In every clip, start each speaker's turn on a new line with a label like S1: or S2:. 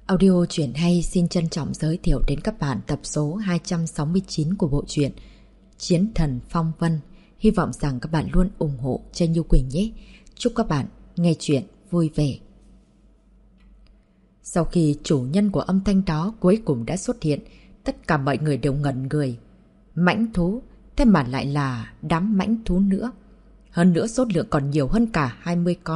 S1: Audio truyện hay xin trân trọng giới thiệu đến các bạn tập số 269 của bộ truyện Chiến Thần Phong Vân. Hy vọng rằng các bạn luôn ủng hộ cho Như Quỳnh nhé. Chúc các bạn nghe truyện vui vẻ. Sau khi chủ nhân của âm thanh đó cuối cùng đã xuất hiện, tất cả mọi người đều ngẩn người. Mãnh thú, thế mà lại là đám mãnh thú nữa. Hơn nữa số lượng còn nhiều hơn cả 20 con.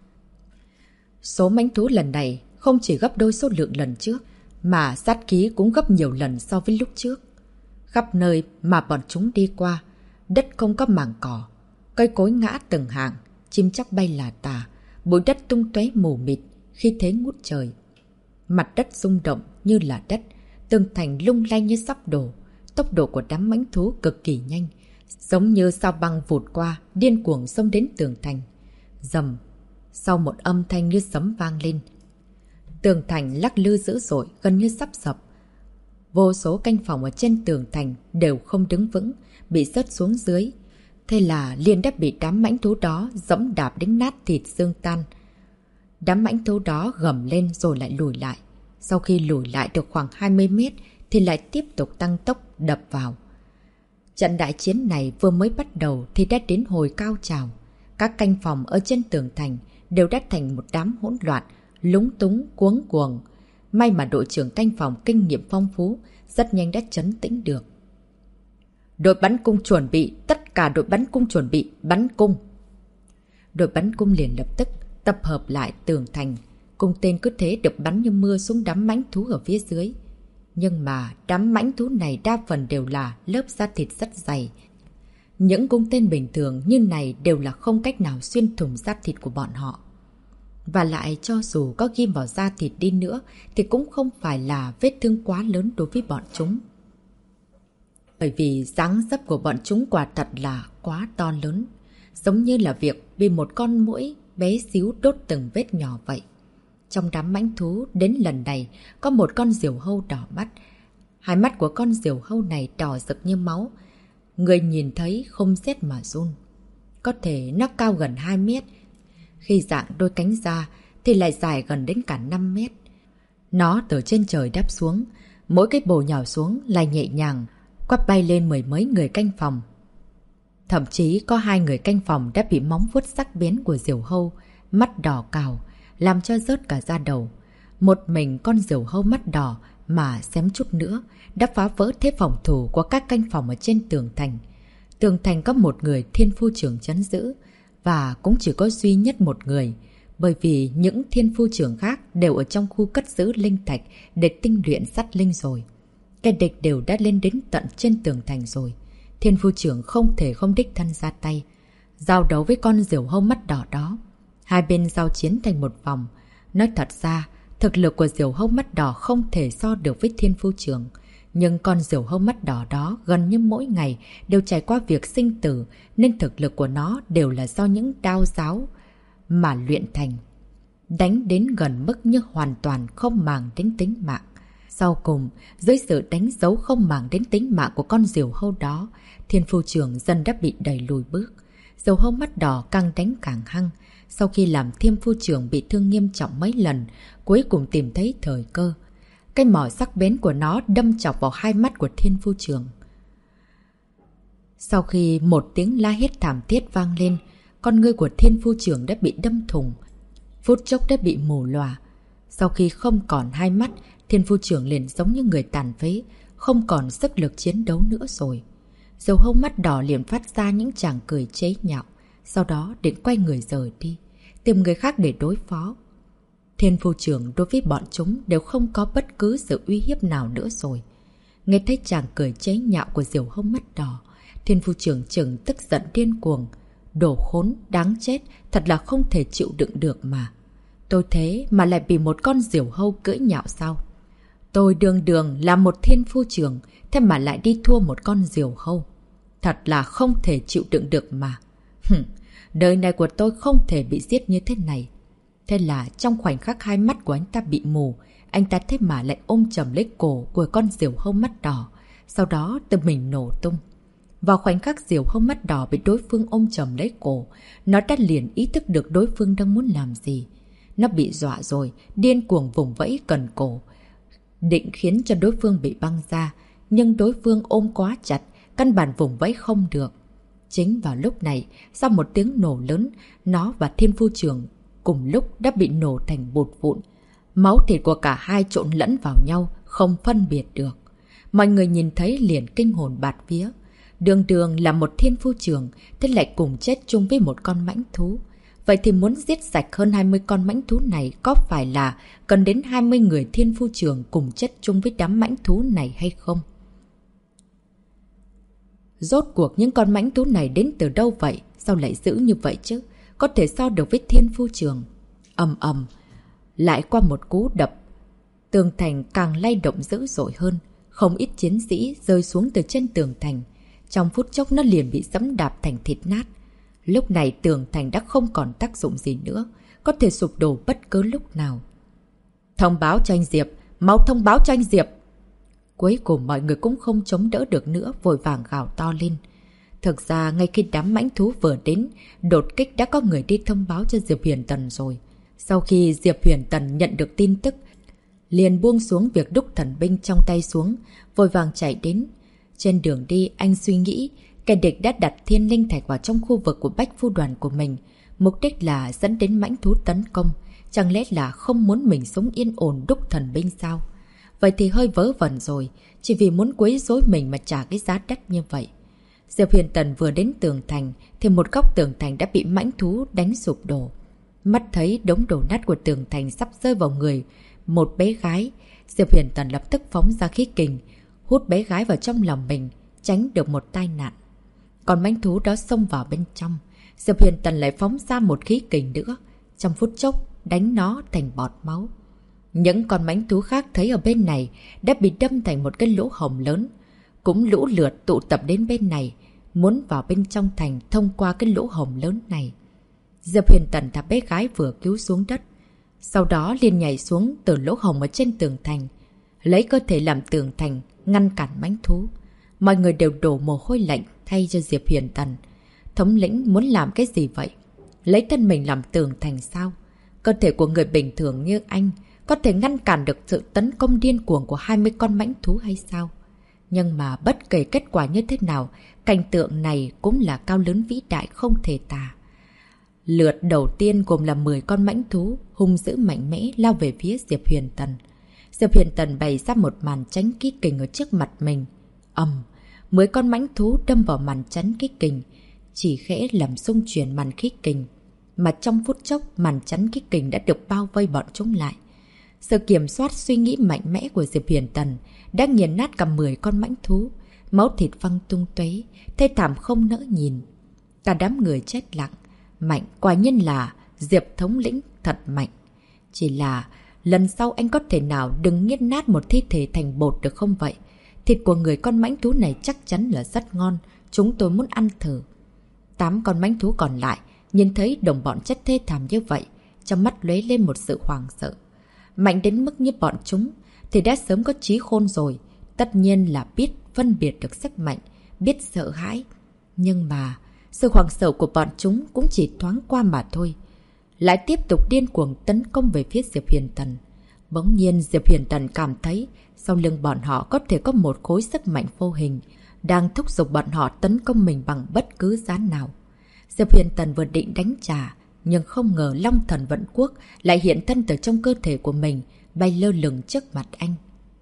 S1: Số mãnh thú lần này không chỉ gấp đôi số lượng lần trước, mà sát khí cũng gấp nhiều lần so với lúc trước. Khắp nơi mà bọn chúng đi qua, đất không có mảng cỏ, cây cối ngã từng hàng, chim chóc bay là tà, bụi đất tung tóe mù mịt, khi thế ngút trời. Mặt đất rung động như là đất, tường thành lung lay như sắp đổ. Tốc độ của đám mãnh thú cực kỳ nhanh, giống như sao băng vụt qua, điên cuồng xông đến tường thành. Rầm, sau một âm thanh như sấm vang lên, tường thành lắc lư dữ dội, gần như sắp sập. Vô số canh phòng ở trên tường thành đều không đứng vững, bị rớt xuống dưới. Thế là liền đã bị đám mãnh thú đó giẫm đạp đến nát thịt xương tan. Đám mãnh thú đó gầm lên rồi lại lùi lại. Sau khi lùi lại được khoảng 20 mét thì lại tiếp tục tăng tốc đập vào. Trận đại chiến này vừa mới bắt đầu thì đã đến hồi cao trào. Các canh phòng ở trên tường thành đều đã thành một đám hỗn loạn, lúng túng, cuống cuồng. May mà đội trưởng canh phòng kinh nghiệm phong phú, rất nhanh đã trấn tĩnh được. Đội bắn cung chuẩn bị, tất cả đội bắn cung chuẩn bị, bắn cung. Đội bắn cung liền lập tức tập hợp lại tường thành. Cung tên cứ thế được bắn như mưa xuống đám mãnh thú ở phía dưới. Nhưng mà đám mãnh thú này đa phần đều là lớp da thịt rất dày. Những cung tên bình thường như này đều là không cách nào xuyên thủng da thịt của bọn họ. Và lại cho dù có ghim vào da thịt đi nữa thì cũng không phải là vết thương quá lớn đối với bọn chúng. Bởi vì dáng dấp của bọn chúng quả thật là quá to lớn. Giống như là việc bị một con muỗi bé xíu đốt từng vết nhỏ vậy. Trong đám mãnh thú đến lần này có một con diều hâu đỏ mắt. Hai mắt của con diều hâu này đỏ rực như máu. Người nhìn thấy không rét mà run. Có thể nó cao gần 2 mét. Khi dạng đôi cánh ra thì lại dài gần đến cả 5 mét. Nó từ trên trời đáp xuống, mỗi cái bồ nhào xuống lại nhẹ nhàng, quắp bay lên mười mấy người canh phòng. Thậm chí có 2 người canh phòng đã bị móng vuốt sắc bén của diều hâu, mắt đỏ cào, làm cho rớt cả da đầu. Một mình con diều hâu mắt đỏ mà xém chút nữa đã phá vỡ thế phòng thủ của các canh phòng ở trên tường thành. Tường thành có một người thiên phu trưởng trấn giữ, và cũng chỉ có duy nhất một người, bởi vì những thiên phu trưởng khác đều ở trong khu cất giữ linh thạch để tinh luyện sắt linh rồi. Kẻ địch đều đã lên đến tận trên tường thành rồi. Thiên phu trưởng không thể không đích thân ra tay giao đấu với con diều hâu mắt đỏ đó. Hai bên giao chiến thành một vòng. Nói thật ra, thực lực của diều hâu mắt đỏ không thể so được với thiên phu trưởng. Nhưng con diều hâu mắt đỏ đó gần như mỗi ngày đều trải qua việc sinh tử, nên thực lực của nó đều là do những đao giáo mà luyện thành. Đánh đến gần mức như hoàn toàn không màng đến tính mạng. Sau cùng, dưới sự đánh dấu không màng đến tính mạng của con diều hâu đó, thiên phu trưởng dần đã bị đẩy lùi bước. Diều hâu mắt đỏ càng đánh càng hăng. Sau khi làm thiên phu trưởng bị thương nghiêm trọng mấy lần, cuối cùng tìm thấy thời cơ. Cái mỏ sắc bén của nó đâm chọc vào hai mắt của thiên phu trưởng. Sau khi một tiếng la hét thảm thiết vang lên, con ngươi của thiên phu trưởng đã bị đâm thủng. Phút chốc đã bị mù lòa. Sau khi không còn hai mắt, thiên phu trưởng liền giống như người tàn phế, không còn sức lực chiến đấu nữa rồi. Diều hâu mắt đỏ liền phát ra những tràng cười chế nhạo, sau đó định quay người rời đi, tìm người khác để đối phó. Thiên phu trưởng đối với bọn chúng đều không có bất cứ sự uy hiếp nào nữa rồi. Nghe thấy chàng cười chế nhạo của diều hâu mắt đỏ, thiên phu trưởng chừng tức giận điên cuồng. Đồ khốn, đáng chết, thật là không thể chịu đựng được mà. Tôi thế mà lại bị một con diều hâu cưỡi nhạo sao? Tôi đường đường là một thiên phu trưởng, thế mà lại đi thua một con diều hâu. Thật là không thể chịu đựng được mà. Đời này của tôi không thể bị giết như thế này. Thế là trong khoảnh khắc hai mắt của anh ta bị mù, anh ta thế mà lại ôm chầm lấy cổ của con diều hâu mắt đỏ, sau đó tự mình nổ tung. Vào khoảnh khắc diều hâu mắt đỏ bị đối phương ôm chầm lấy cổ, nó đã liền ý thức được đối phương đang muốn làm gì. Nó bị dọa rồi, điên cuồng vùng vẫy cần cổ, định khiến cho đối phương bị băng ra, nhưng đối phương ôm quá chặt, căn bản vùng vẫy không được. Chính vào lúc này, sau một tiếng nổ lớn, nó và Thiên Phu Trường cùng lúc đã bị nổ thành bột vụn. Máu thịt của cả hai trộn lẫn vào nhau, không phân biệt được. Mọi người nhìn thấy liền kinh hồn bạt vía. Đường đường là một Thiên Phu Trường, thế lại cùng chết chung với một con mãnh thú. Vậy thì muốn giết sạch hơn 20 con mãnh thú này có phải là cần đến 20 người Thiên Phu Trường cùng chết chung với đám mãnh thú này hay không? Rốt cuộc những con mãnh thú này đến từ đâu vậy? Sao lại dữ như vậy chứ? Có thể so được với Thiên Phu Trường. Ầm ầm, lại qua một cú đập, tường thành càng lay động dữ dội hơn. Không ít chiến sĩ rơi xuống từ trên tường thành. Trong phút chốc nó liền bị giẫm đạp thành thịt nát. Lúc này tường thành đã không còn tác dụng gì nữa, có thể sụp đổ bất cứ lúc nào. Thông báo cho anh Diệp, mau thông báo cho anh Diệp. Cuối cùng mọi người cũng không chống đỡ được nữa, vội vàng gào to lên. Thực ra ngay khi đám mãnh thú vừa đến, đột kích đã có người đi thông báo cho Diệp Huyền Tần rồi. Sau khi Diệp Huyền Tần nhận được tin tức, liền buông xuống việc đúc thần binh trong tay xuống, vội vàng chạy đến. Trên đường đi anh suy nghĩ, kẻ địch đã đặt thiên linh thạch vào trong khu vực của Bách Phu đoàn của mình. Mục đích là dẫn đến mãnh thú tấn công. Chẳng lẽ là không muốn mình sống yên ổn đúc thần binh sao? Vậy thì hơi vớ vẩn rồi. Chỉ vì muốn quấy rối mình mà trả cái giá đắt như vậy. Diệp Huyền Tần vừa đến tường thành thì một góc tường thành đã bị mãnh thú đánh sụp đổ. Mắt thấy đống đổ nát của tường thành sắp rơi vào người một bé gái, Diệp Huyền Tần lập tức phóng ra khí kình, hút bé gái vào trong lòng mình, tránh được một tai nạn. Còn mãnh thú đó xông vào bên trong, Diệp Huyền Tần lại phóng ra một khí kình nữa, trong phút chốc đánh nó thành bọt máu. Những con mãnh thú khác thấy ở bên này đã bị đâm thành một cái lỗ hổng lớn, cũng lũ lượt tụ tập đến bên này, muốn vào bên trong thành thông qua cái lỗ hổng lớn này. Diệp Huyền Tần thả bé gái vừa cứu xuống đất, sau đó liền nhảy xuống từ lỗ hổng ở trên tường thành, lấy cơ thể làm tường thành, ngăn cản mãnh thú. Mọi người đều đổ mồ hôi lạnh thay cho Diệp Huyền Tần. Thống lĩnh muốn làm cái gì vậy? Lấy thân mình làm tường thành sao? Cơ thể của người bình thường như anh có thể ngăn cản được sự tấn công điên cuồng của 20 con mãnh thú hay sao? Nhưng mà bất kể kết quả như thế nào, cảnh tượng này cũng là cao lớn vĩ đại không thể tả. Lượt đầu tiên gồm là 10 con mãnh thú hung dữ mạnh mẽ lao về phía Diệp Huyền Tần. Diệp Huyền Tần bày ra một màn tránh kích kình ở trước mặt mình. 10 con mãnh thú đâm vào màn chắn kích kình, chỉ khẽ làm xung chuyển màn kích kình, mà trong phút chốc màn chắn kích kình đã được bao vây bọn chúng lại. Sự kiểm soát suy nghĩ mạnh mẽ của Diệp Huyền Tần đã nghiền nát cả 10 con mãnh thú, máu thịt văng tung tóe, thê thảm không nỡ nhìn. Cả đám người chết lặng. Mạnh, quả nhiên là Diệp thống lĩnh thật mạnh. Chỉ là lần sau anh có thể nào đừng nghiền nát một thi thể thành bột được không vậy? Thịt của người con mãnh thú này chắc chắn là rất ngon, chúng tôi muốn ăn thử. 8 con mãnh thú còn lại nhìn thấy đồng bọn chết thê thảm như vậy, trong mắt lóe lên một sự hoảng sợ. Mạnh đến mức như bọn chúng thì đã sớm có trí khôn rồi, tất nhiên là biết phân biệt được sức mạnh, biết sợ hãi. Nhưng mà sự hoảng sợ của bọn chúng cũng chỉ thoáng qua mà thôi. Lại tiếp tục điên cuồng tấn công về phía Diệp Huyền Tần. Bỗng nhiên Diệp Huyền Tần cảm thấy sau lưng bọn họ có thể có một khối sức mạnh vô hình đang thúc giục bọn họ tấn công mình bằng bất cứ giá nào. Diệp Huyền Tần vừa định đánh trả, nhưng không ngờ Long Thần Vận Quốc lại hiện thân từ trong cơ thể của mình, bay lơ lửng trước mặt anh.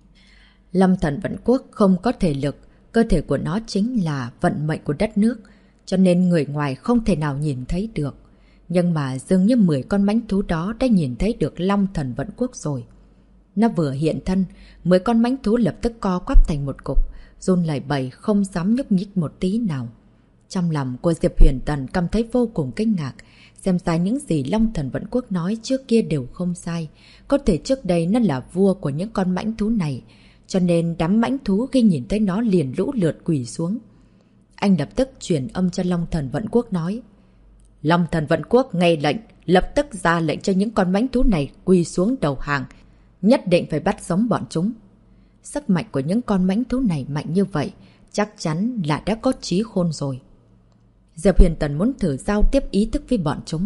S1: Long Thần Vận Quốc không có thể lực, cơ thể của nó chính là vận mệnh của đất nước, cho nên người ngoài không thể nào nhìn thấy được. Nhưng mà dường như 10 con mãnh thú đó đã nhìn thấy được Long Thần Vận Quốc rồi. Nó vừa hiện thân, 10 con mãnh thú lập tức co quắp thành một cục, run lẩy bẩy không dám nhúc nhích một tí nào. Trong lòng của Diệp Huyền Tần cảm thấy vô cùng kinh ngạc, xem ra những gì Long Thần Vận Quốc nói trước kia đều không sai. Có thể trước đây nó là vua của những con mãnh thú này, cho nên đám mãnh thú khi nhìn thấy nó liền lũ lượt quỳ xuống. Anh lập tức truyền âm cho Long Thần Vận Quốc nói: Long Thần Vận Quốc nghe lệnh, lập tức ra lệnh cho những con mãnh thú này quỳ xuống đầu hàng, nhất định phải bắt sống bọn chúng. Sức mạnh của những con mãnh thú này mạnh như vậy, chắc chắn là đã có trí khôn rồi. Diệp Huyền Tần muốn thử giao tiếp ý thức với bọn chúng,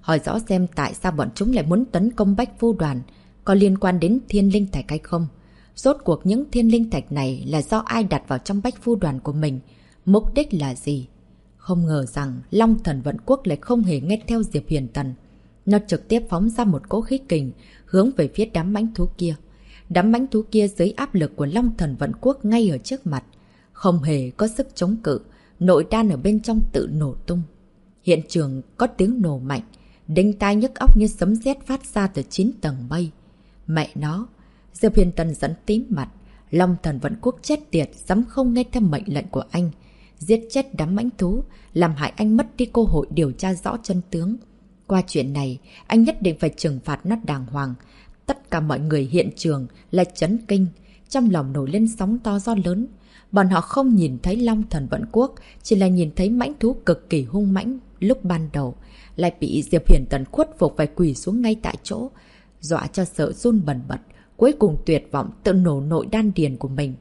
S1: hỏi rõ xem tại sao bọn chúng lại muốn tấn công Bách Phu Đoàn, có liên quan đến thiên linh thạch hay không. Rốt cuộc những thiên linh thạch này là do ai đặt vào trong Bách Phu Đoàn của mình, mục đích là gì? Không ngờ rằng Long Thần Vận Quốc lại không hề nghe theo Diệp Huyền Tần. Nó trực tiếp phóng ra một cỗ khí kình hướng về phía đám mãnh thú kia. Đám mãnh thú kia dưới áp lực của Long Thần Vận Quốc ngay ở trước mặt, không hề có sức chống cự, nội đan ở bên trong tự nổ tung. Hiện trường có tiếng nổ mạnh, đinh tai nhức óc như sấm sét phát ra từ 9 tầng mây. Mẹ nó, Diệp Huyền Tần dẫn tím mặt, Long Thần Vận Quốc chết tiệt, dám không nghe theo mệnh lệnh của anh. Giết chết đám mãnh thú, làm hại anh mất đi cơ hội điều tra rõ chân tướng. Qua chuyện này, anh nhất định phải trừng phạt nó đàng hoàng. Tất cả mọi người hiện trường là chấn kinh, trong lòng nổi lên sóng to gió lớn. Bọn họ không nhìn thấy Long Thần Vận Quốc, chỉ là nhìn thấy mãnh thú cực kỳ hung mãnh lúc ban đầu, lại bị Diệp Huyền Tần khuất phục phải quỳ xuống ngay tại chỗ, dọa cho sợ run bần bật, cuối cùng tuyệt vọng tự nổ nội đan điền của mình.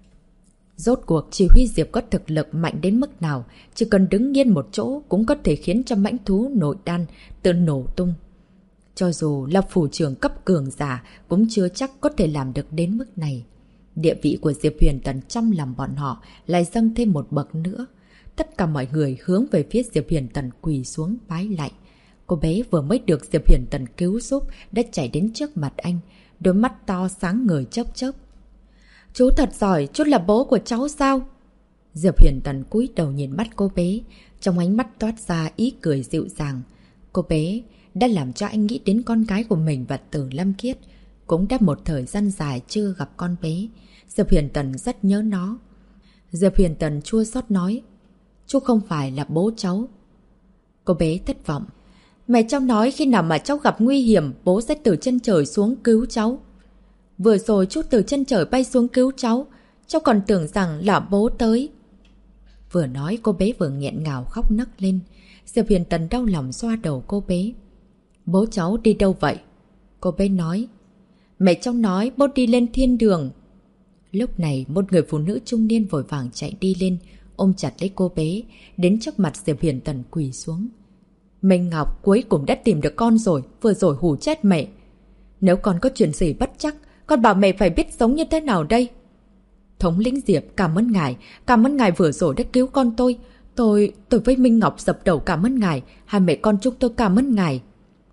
S1: Rốt cuộc chỉ huy Diệp có thực lực mạnh đến mức nào, chỉ cần đứng yên một chỗ cũng có thể khiến cho mãnh thú nội đan tự nổ tung. Cho dù là phủ trưởng cấp cường giả cũng chưa chắc có thể làm được đến mức này. Địa vị của Diệp Huyền Tần trong lòng bọn họ lại dâng thêm một bậc nữa. Tất cả mọi người hướng về phía Diệp Huyền Tần quỳ xuống bái lạy. Cô bé vừa mới được Diệp Huyền Tần cứu giúp đã chạy đến trước mặt anh, đôi mắt to sáng ngời chớp chớp. Chú thật giỏi, chú là bố của cháu sao? Diệp Huyền Tần cúi đầu nhìn mắt cô bé, trong ánh mắt toát ra ý cười dịu dàng. Cô bé đã làm cho anh nghĩ đến con gái của mình và Tử Lâm Kiết. Cũng đã một thời gian dài chưa gặp con bé. Diệp Huyền Tần rất nhớ nó. Diệp Huyền Tần chua xót nói, chú không phải là bố cháu. Cô bé thất vọng. Mẹ cháu nói khi nào mà cháu gặp nguy hiểm, bố sẽ từ trên trời xuống cứu cháu. Vừa rồi chú từ trên trời bay xuống cứu cháu, cháu còn tưởng rằng là bố tới. Vừa nói cô bé vừa nghẹn ngào khóc nấc lên. Diệp Huyền Tần đau lòng xoa đầu cô bé. Bố cháu đi đâu vậy? Cô bé nói. Mẹ cháu nói bố đi lên thiên đường. Lúc này một người phụ nữ trung niên vội vàng chạy đi lên, ôm chặt lấy cô bé, đến trước mặt Diệp Huyền Tần quỳ xuống. Minh Ngọc cuối cùng đã tìm được con rồi, vừa rồi hù chết mẹ. Nếu con có chuyện gì bất chắc, con bảo mẹ phải biết sống như thế nào đây? Thống lĩnh Diệp, cảm ơn ngài vừa rồi đã cứu con tôi. Tôi với Minh Ngọc dập đầu cảm ơn ngài, hai mẹ con chúng tôi cảm ơn ngài.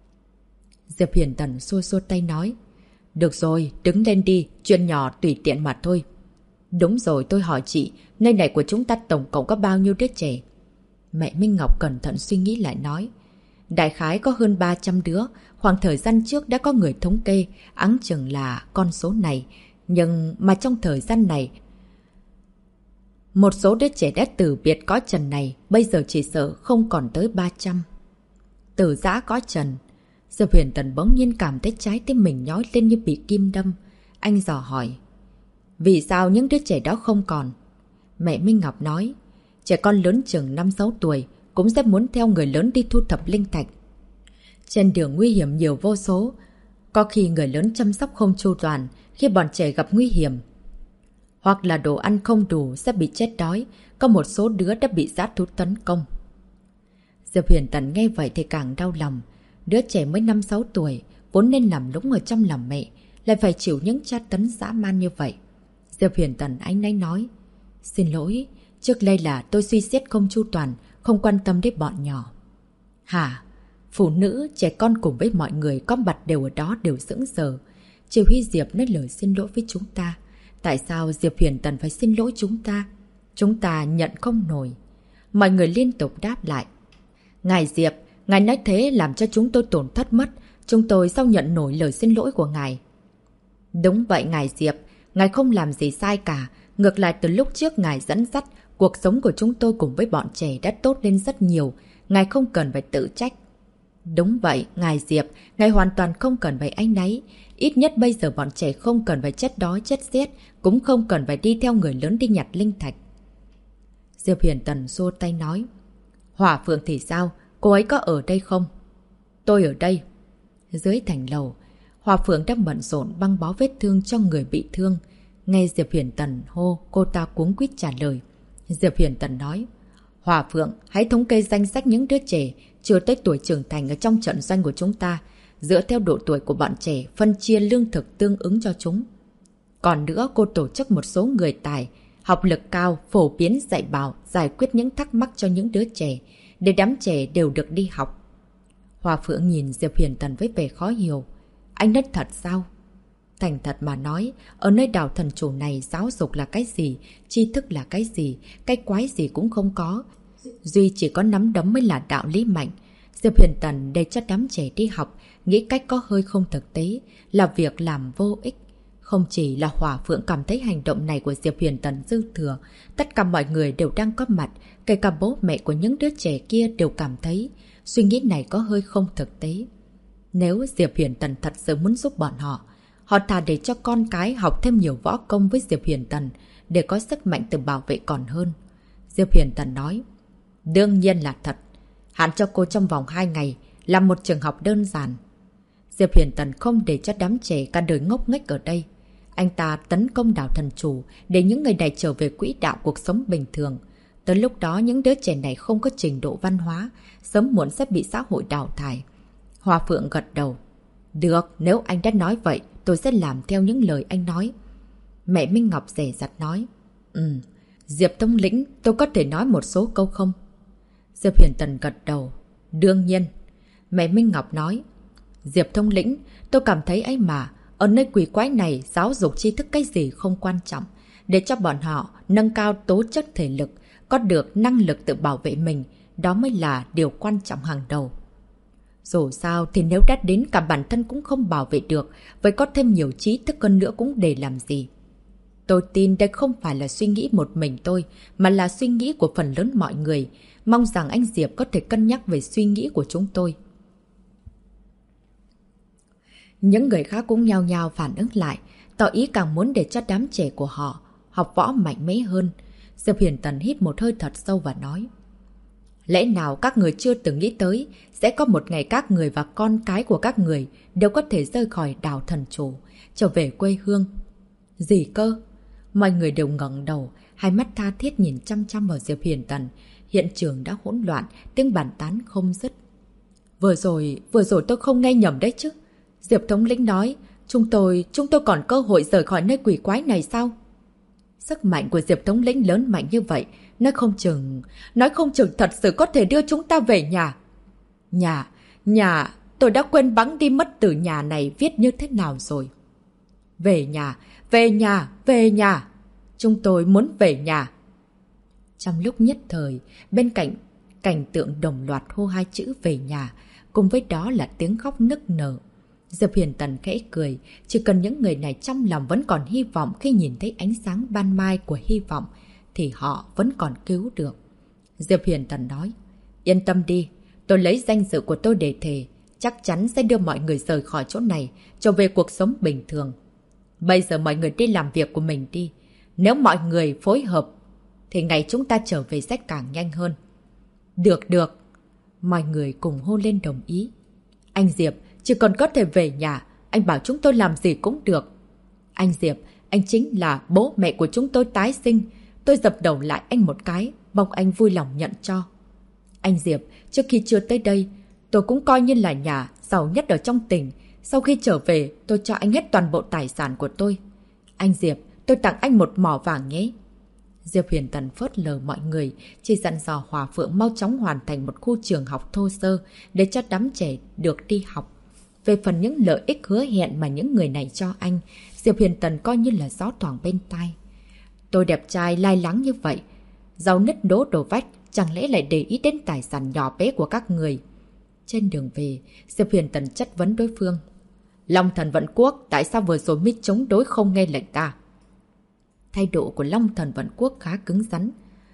S1: Diệp Huyền Tần xua xua tay nói. Được rồi, đứng lên đi, chuyện nhỏ tùy tiện mà thôi. Đúng rồi, tôi hỏi chị, nơi này của chúng ta tổng cộng có bao nhiêu đứa trẻ? Mẹ Minh Ngọc cẩn thận suy nghĩ lại nói. Đại khái có hơn 300 đứa, khoảng thời gian trước đã có người thống kê, áng chừng là con số này. Nhưng mà trong thời gian này, một số đứa trẻ đã từ biệt cõi trần này, bây giờ chỉ sợ không còn tới 300. Từ giã cõi trần. Diệp Huyền Tần bỗng nhiên cảm thấy trái tim mình nhói lên như bị kim đâm. Anh dò hỏi. Vì sao những đứa trẻ đó không còn? Mẹ Minh Ngọc nói. Trẻ con lớn chừng 5-6 tuổi cũng sẽ muốn theo người lớn đi thu thập linh thạch. Trên đường nguy hiểm nhiều vô số. Có khi người lớn chăm sóc không chu toàn khi bọn trẻ gặp nguy hiểm. Hoặc là đồ ăn không đủ sẽ bị chết đói. Có một số đứa đã bị dã thú tấn công. Diệp Huyền Tần nghe vậy thì càng đau lòng. Đứa trẻ mới 5-6 tuổi vốn nên nằm lũng ở trong lòng mẹ, lại phải chịu những tra tấn dã man như vậy. Diệp Huyền Tần anh ấy nói. Xin lỗi, trước đây là tôi suy xét không chu toàn, không quan tâm đến bọn nhỏ. Hả? Phụ nữ, trẻ con cùng với mọi người có mặt đều ở đó đều sững sờ. Chỉ huy Diệp nói lời xin lỗi với chúng ta. Tại sao Diệp Huyền Tần phải xin lỗi chúng ta? Chúng ta nhận không nổi. Mọi người liên tục đáp lại. Ngài Diệp, ngài nói thế làm cho chúng tôi tổn thất mất. Chúng tôi sao nhận nổi lời xin lỗi của ngài? Đúng vậy ngài Diệp, ngài không làm gì sai cả. Ngược lại từ lúc trước ngài dẫn dắt, cuộc sống của chúng tôi cùng với bọn trẻ đã tốt lên rất nhiều. Ngài không cần phải tự trách. Đúng vậy, ngài Diệp, ngài hoàn toàn không cần phải áy náy. Ít nhất bây giờ bọn trẻ không cần phải chết đói, chết rét, cũng không cần phải đi theo người lớn đi nhặt linh thạch. Diệp Huyền Tần xua tay nói. Hỏa Phượng thì sao? Cô ấy có ở đây không? Tôi ở đây. Dưới thành lầu, Hỏa Phượng đang bận rộn băng bó vết thương cho người bị thương. Nghe Diệp Huyền Tần hô, cô ta cuống quýt trả lời. Diệp Huyền Tần nói. Hỏa Phượng, hãy thống kê danh sách những đứa trẻ chưa tới tuổi trưởng thành ở trong trận doanh của chúng ta, dựa theo độ tuổi của bọn trẻ, phân chia lương thực tương ứng cho chúng. Còn nữa, cô tổ chức một số người tài, học lực cao, phổ biến dạy bảo, giải quyết những thắc mắc cho những đứa trẻ, để đám trẻ đều được đi học. Hoa Phượng nhìn Diệp Huyền Tần với vẻ khó hiểu. Anh nói thật sao? Thành thật mà nói, ở nơi đảo thần chủ này giáo dục là cái gì, tri thức là cái gì, cái quái gì cũng không có. Duy chỉ có nắm đấm mới là đạo lý mạnh. Diệp Huyền Tần để cho đám trẻ đi học, nghĩ cách có hơi không thực tế, là việc làm vô ích. Không chỉ là Hỏa Phượng cảm thấy hành động này của Diệp Huyền Tần dư thừa, tất cả mọi người đều đang có mặt, kể cả bố mẹ của những đứa trẻ kia đều cảm thấy suy nghĩ này có hơi không thực tế. Nếu Diệp Huyền Tần thật sự muốn giúp bọn họ, họ thà để cho con cái học thêm nhiều võ công với Diệp Huyền Tần để có sức mạnh tự bảo vệ còn hơn. Diệp Huyền Tần nói, đương nhiên là thật. Hạn cho cô trong vòng 2 ngày, làm một trường học đơn giản. Diệp Huyền Tần không để cho đám trẻ cả đời ngốc nghếch ở đây. Anh ta tấn công đảo thần chủ để những người này trở về quỹ đạo cuộc sống bình thường. Tới lúc đó những đứa trẻ này không có trình độ văn hóa, sớm muộn sẽ bị xã hội đào thải. Hoa Phượng gật đầu. Được, nếu anh đã nói vậy, tôi sẽ làm theo những lời anh nói. Mẹ Minh Ngọc dè dặt nói. Diệp thống lĩnh, tôi có thể nói một số câu không? Diệp Huyền Tần gật đầu. Đương nhiên. Mẹ Minh Ngọc nói. Diệp thống lĩnh, tôi cảm thấy ấy mà, ở nơi quỷ quái này giáo dục tri thức cái gì không quan trọng. Để cho bọn họ nâng cao tố chất thể lực, có được năng lực tự bảo vệ mình, đó mới là điều quan trọng hàng đầu. Dù sao thì nếu đã đến cả bản thân cũng không bảo vệ được, vậy có thêm nhiều trí thức hơn nữa cũng để làm gì? Tôi tin đây không phải là suy nghĩ một mình tôi, mà là suy nghĩ của phần lớn mọi người. Mong rằng anh Diệp có thể cân nhắc về suy nghĩ của chúng tôi. Những người khác cũng nhao nhao phản ứng lại, tỏ ý càng muốn để cho đám trẻ của họ học võ mạnh mẽ hơn. Diệp Huyền Tần hít một hơi thật sâu và nói. Lẽ nào các người chưa từng nghĩ tới sẽ có một ngày các người và con cái của các người đều có thể rời khỏi đảo thần chủ, trở về quê hương? Gì cơ? Mọi người đều ngẩng đầu, hai mắt tha thiết nhìn chăm chăm vào Diệp Huyền Tần. Hiện trường đã hỗn loạn, tiếng bàn tán không dứt. Vừa rồi tôi không nghe nhầm đấy chứ. Diệp thống lĩnh nói, chúng tôi còn cơ hội rời khỏi nơi quỷ quái này sao? Sức mạnh của Diệp thống lĩnh lớn mạnh như vậy, nói không chừng thật sự có thể đưa chúng ta về nhà. Nhà, tôi đã quên bẵng đi mất từ nhà này viết như thế nào rồi. Về nhà, chúng tôi muốn về nhà. Trong lúc nhất thời, bên cạnh cảnh tượng đồng loạt hô hai chữ về nhà, cùng với đó là tiếng khóc nức nở. Diệp Huyền Tần khẽ cười, chỉ cần những người này trong lòng vẫn còn hy vọng khi nhìn thấy ánh sáng ban mai của hy vọng, thì họ vẫn còn cứu được. Diệp Huyền Tần nói, yên tâm đi, tôi lấy danh dự của tôi để thề, chắc chắn sẽ đưa mọi người rời khỏi chỗ này, trở về cuộc sống bình thường. Bây giờ mọi người đi làm việc của mình đi. Nếu mọi người phối hợp, thì ngày chúng ta trở về sẽ càng nhanh hơn. Được. Mọi người cùng hô lên đồng ý. Anh Diệp, chỉ còn có thể về nhà, anh bảo chúng tôi làm gì cũng được. Anh Diệp, anh chính là bố mẹ của chúng tôi tái sinh. Tôi dập đầu lại anh một cái, mong anh vui lòng nhận cho. Anh Diệp, trước khi chưa tới đây, tôi cũng coi như là nhà giàu nhất ở trong tỉnh. Sau khi trở về, tôi cho anh hết toàn bộ tài sản của tôi. Anh Diệp, tôi tặng anh một mỏ vàng nhé. Diệp Huyền Tần phớt lờ mọi người, chỉ dặn dò Hòa Phượng mau chóng hoàn thành một khu trường học thô sơ để cho đám trẻ được đi học. Về phần những lợi ích hứa hẹn mà những người này cho anh, Diệp Huyền Tần coi như là gió thoảng bên tai. Tôi đẹp trai lai lắng như vậy, giàu nứt đố đổ vách, chẳng lẽ lại để ý đến tài sản nhỏ bé của các người? Trên đường về, Diệp Huyền Tần chất vấn đối phương. Long Thần Vận Quốc, tại sao vừa rồi mới chống đối không nghe lệnh ta? Thái độ của Long Thần Vận Quốc khá cứng rắn.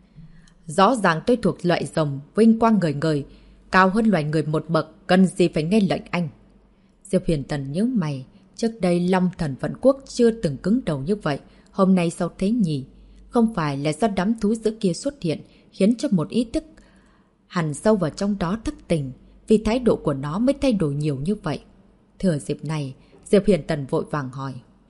S1: Rõ ràng tôi thuộc loại rồng, vinh quang ngời ngời, cao hơn loài người một bậc, cần gì phải nghe lệnh anh? Diệp Huyền Tần nhớ mày, trước đây Long Thần Vận Quốc chưa từng cứng đầu như vậy, hôm nay sao thế nhỉ? Không phải là do đám thú dữ kia xuất hiện, khiến cho một ý thức hằn sâu vào trong đó thức tỉnh, vì thái độ của nó mới thay đổi nhiều như vậy. Thừa dịp này, Diệp Huyền Tần vội vàng hỏi.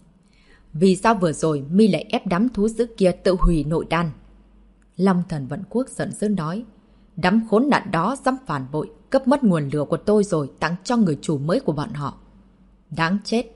S1: Vì sao vừa rồi mi lại ép đám thú dữ kia tự hủy nội đan? Long Thần Vận Quốc giận dữ nói. Đám khốn nạn đó dám phản bội, cướp mất nguồn lửa của tôi rồi tặng cho người chủ mới của bọn họ. Đáng chết,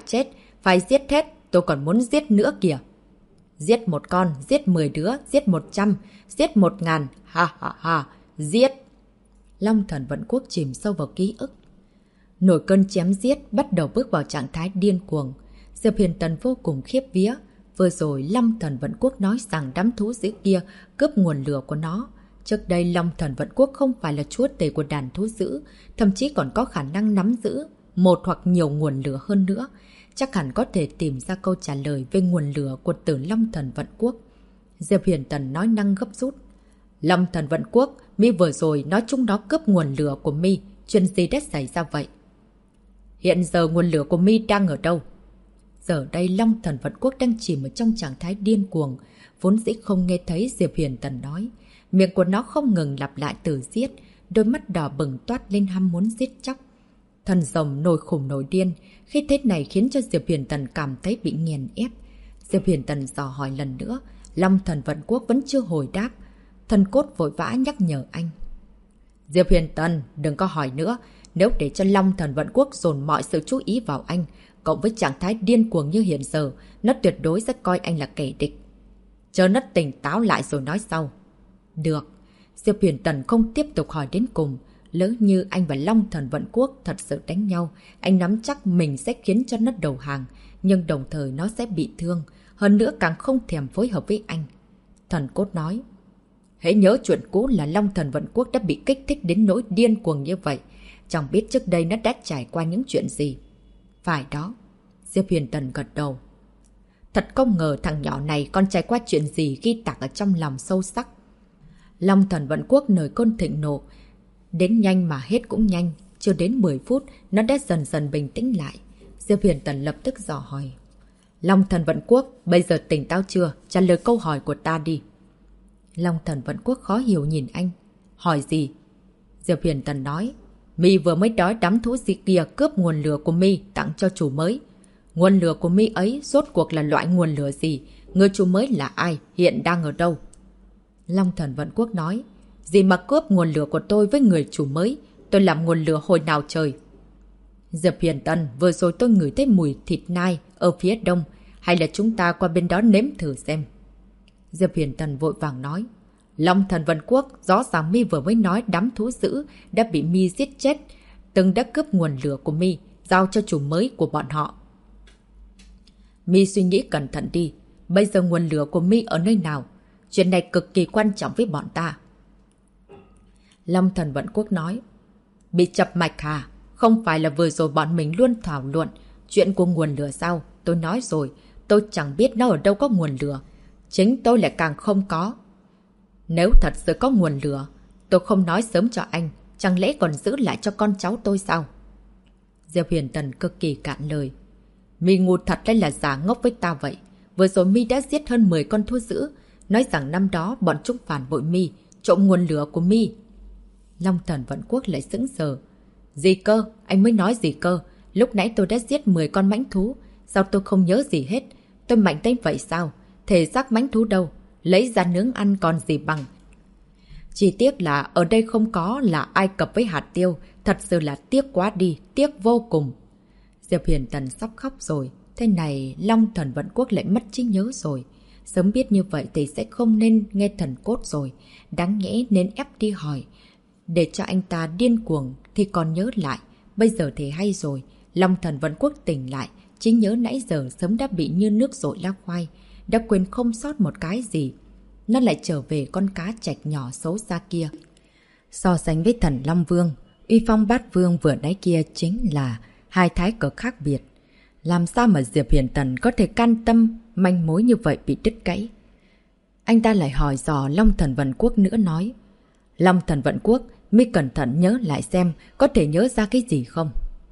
S1: phải giết hết, tôi còn muốn giết nữa kìa. Giết một con, giết 10 đứa, giết 100, giết 1000, ha ha ha, giết. Long Thần Vận Quốc chìm sâu vào ký ức. Nổi cơn chém giết bắt đầu bước vào trạng thái điên cuồng. Diệp Huyền Tần vô cùng khiếp vía. Vừa rồi Long Thần Vận Quốc nói rằng đám thú dữ kia cướp nguồn lửa của nó. Trước đây Long Thần Vận Quốc không phải là chúa tể của đàn thú dữ, thậm chí còn có khả năng nắm giữ một hoặc nhiều nguồn lửa hơn nữa. Chắc hẳn có thể tìm ra câu trả lời về nguồn lửa của Tử Long Thần Vận Quốc. Diệp Huyền Tần nói năng gấp rút. Long Thần Vận Quốc, mi vừa rồi nói chúng nó cướp nguồn lửa của mi, chuyện gì đã xảy ra vậy? Hiện giờ nguồn lửa của mi đang ở đâu? Giờ đây Long Thần Vận Quốc đang chìm ở trong trạng thái điên cuồng, vốn dĩ không nghe thấy Diệp Huyền Tần nói. Miệng của nó không ngừng lặp lại từ giết, đôi mắt đỏ bừng toát lên ham muốn giết chóc. Thần rồng nổi khủng nổi điên, khi thế này khiến cho Diệp Huyền Tần cảm thấy bị nghiền ép. Diệp Huyền Tần dò hỏi lần nữa, Long Thần Vận Quốc vẫn chưa hồi đáp. Thần cốt vội vã nhắc nhở anh. Diệp Huyền Tần, đừng có hỏi nữa, nếu để cho Long Thần Vận Quốc dồn mọi sự chú ý vào anh, cộng với trạng thái điên cuồng như hiện giờ, nó tuyệt đối sẽ coi anh là kẻ địch. Chờ nó tỉnh táo lại rồi nói sau. Được. Diệp Huyền Tần không tiếp tục hỏi đến cùng. Lỡ như anh và Long Thần Vận Quốc thật sự đánh nhau, anh nắm chắc mình sẽ khiến cho nó đầu hàng, nhưng đồng thời nó sẽ bị thương, hơn nữa càng không thèm phối hợp với anh. Thần cốt nói. Hãy nhớ chuyện cũ là Long Thần Vận Quốc đã bị kích thích đến nỗi điên cuồng như vậy. Chẳng biết trước đây nó đã trải qua những chuyện gì. Phải đó. Diệp Huyền Tần gật đầu. Thật không ngờ thằng nhỏ này còn trải qua chuyện gì ghi tạc ở trong lòng sâu sắc. Long Thần Vận Quốc nổi cơn thịnh nộ. Đến nhanh mà hết cũng nhanh. Chưa đến 10 phút, nó đã dần dần bình tĩnh lại. Diệp Huyền Tần lập tức dò hỏi. Long Thần Vận Quốc, bây giờ tỉnh táo chưa? Trả lời câu hỏi của ta đi. Long Thần Vận Quốc khó hiểu nhìn anh. Hỏi gì? Diệp Huyền Tần nói. Mi vừa mới đói đám thú gì kia cướp nguồn lửa của Mi tặng cho chủ mới. Nguồn lửa của Mi ấy rốt cuộc là loại nguồn lửa gì? Người chủ mới là ai? Hiện đang ở đâu? Long Thần Vận Quốc nói. Gì mà cướp nguồn lửa của tôi với người chủ mới? Tôi làm nguồn lửa hồi nào trời? Diệp Huyền Tần, vừa rồi tôi ngửi thấy mùi thịt nai ở phía đông. Hay là chúng ta qua bên đó nếm thử xem? Diệp Huyền Tần vội vàng nói. Long Thần Vận Quốc, rõ ràng Mi vừa mới nói đám thú dữ đã bị Mi giết chết, từng đã cướp nguồn lửa của Mi, giao cho chủ mới của bọn họ. Mi suy nghĩ cẩn thận đi, bây giờ nguồn lửa của Mi ở nơi nào? Chuyện này cực kỳ quan trọng với bọn ta. Long Thần Vận Quốc nói. Bị chập mạch hả? Không phải là vừa rồi bọn mình luôn thảo luận chuyện của nguồn lửa sao? Tôi nói rồi, tôi chẳng biết nó ở đâu có nguồn lửa. Chính tôi lại càng không có. Nếu thật sự có nguồn lửa, tôi không nói sớm cho anh, chẳng lẽ còn giữ lại cho con cháu tôi sao? Diệp Huyền Tần cực kỳ cạn lời. Mi ngu thật hay là giả ngốc với ta vậy? Vừa rồi Mi đã giết hơn 10 con thú dữ, nói rằng năm đó bọn chúng phản bội Mi, trộm nguồn lửa của Mi. Long Thần Vận Quốc lại sững sờ. Gì cơ? Anh mới nói gì cơ? Lúc nãy tôi đã giết 10 con mãnh thú, sao tôi không nhớ gì hết? Tôi mạnh tới vậy sao? Thể xác mãnh thú đâu? Lấy ra nướng ăn còn gì bằng. Chỉ tiếc là ở đây không có là Ai Cập với hạt tiêu. Thật sự là tiếc quá đi, tiếc vô cùng. Diệp Huyền Tần sắp khóc rồi. Thế này Long Thần Vận Quốc lại mất trí nhớ rồi. Sớm biết như vậy thì sẽ không nên nghe thần cốt rồi. Đáng nhẽ nên ép đi hỏi. Để cho anh ta điên cuồng thì còn nhớ lại. Bây giờ thì hay rồi. Long Thần Vận Quốc tỉnh lại. Trí nhớ nãy giờ sớm đã bị như nước dội lá khoai. Đã quên không sót một cái gì. Nó lại trở về con cá trạch nhỏ xấu xa kia. So sánh với thần Long Vương, Uy Phong Bát Vương vừa nãy kia chính là hai thái cực khác biệt. Làm sao mà Diệp Huyền Tần có thể can tâm manh mối như vậy bị đứt gãy? Anh ta lại hỏi dò Long Thần Vận Quốc nữa nói. Long Thần Vận Quốc, mi cẩn thận nhớ lại xem có thể nhớ ra cái gì không?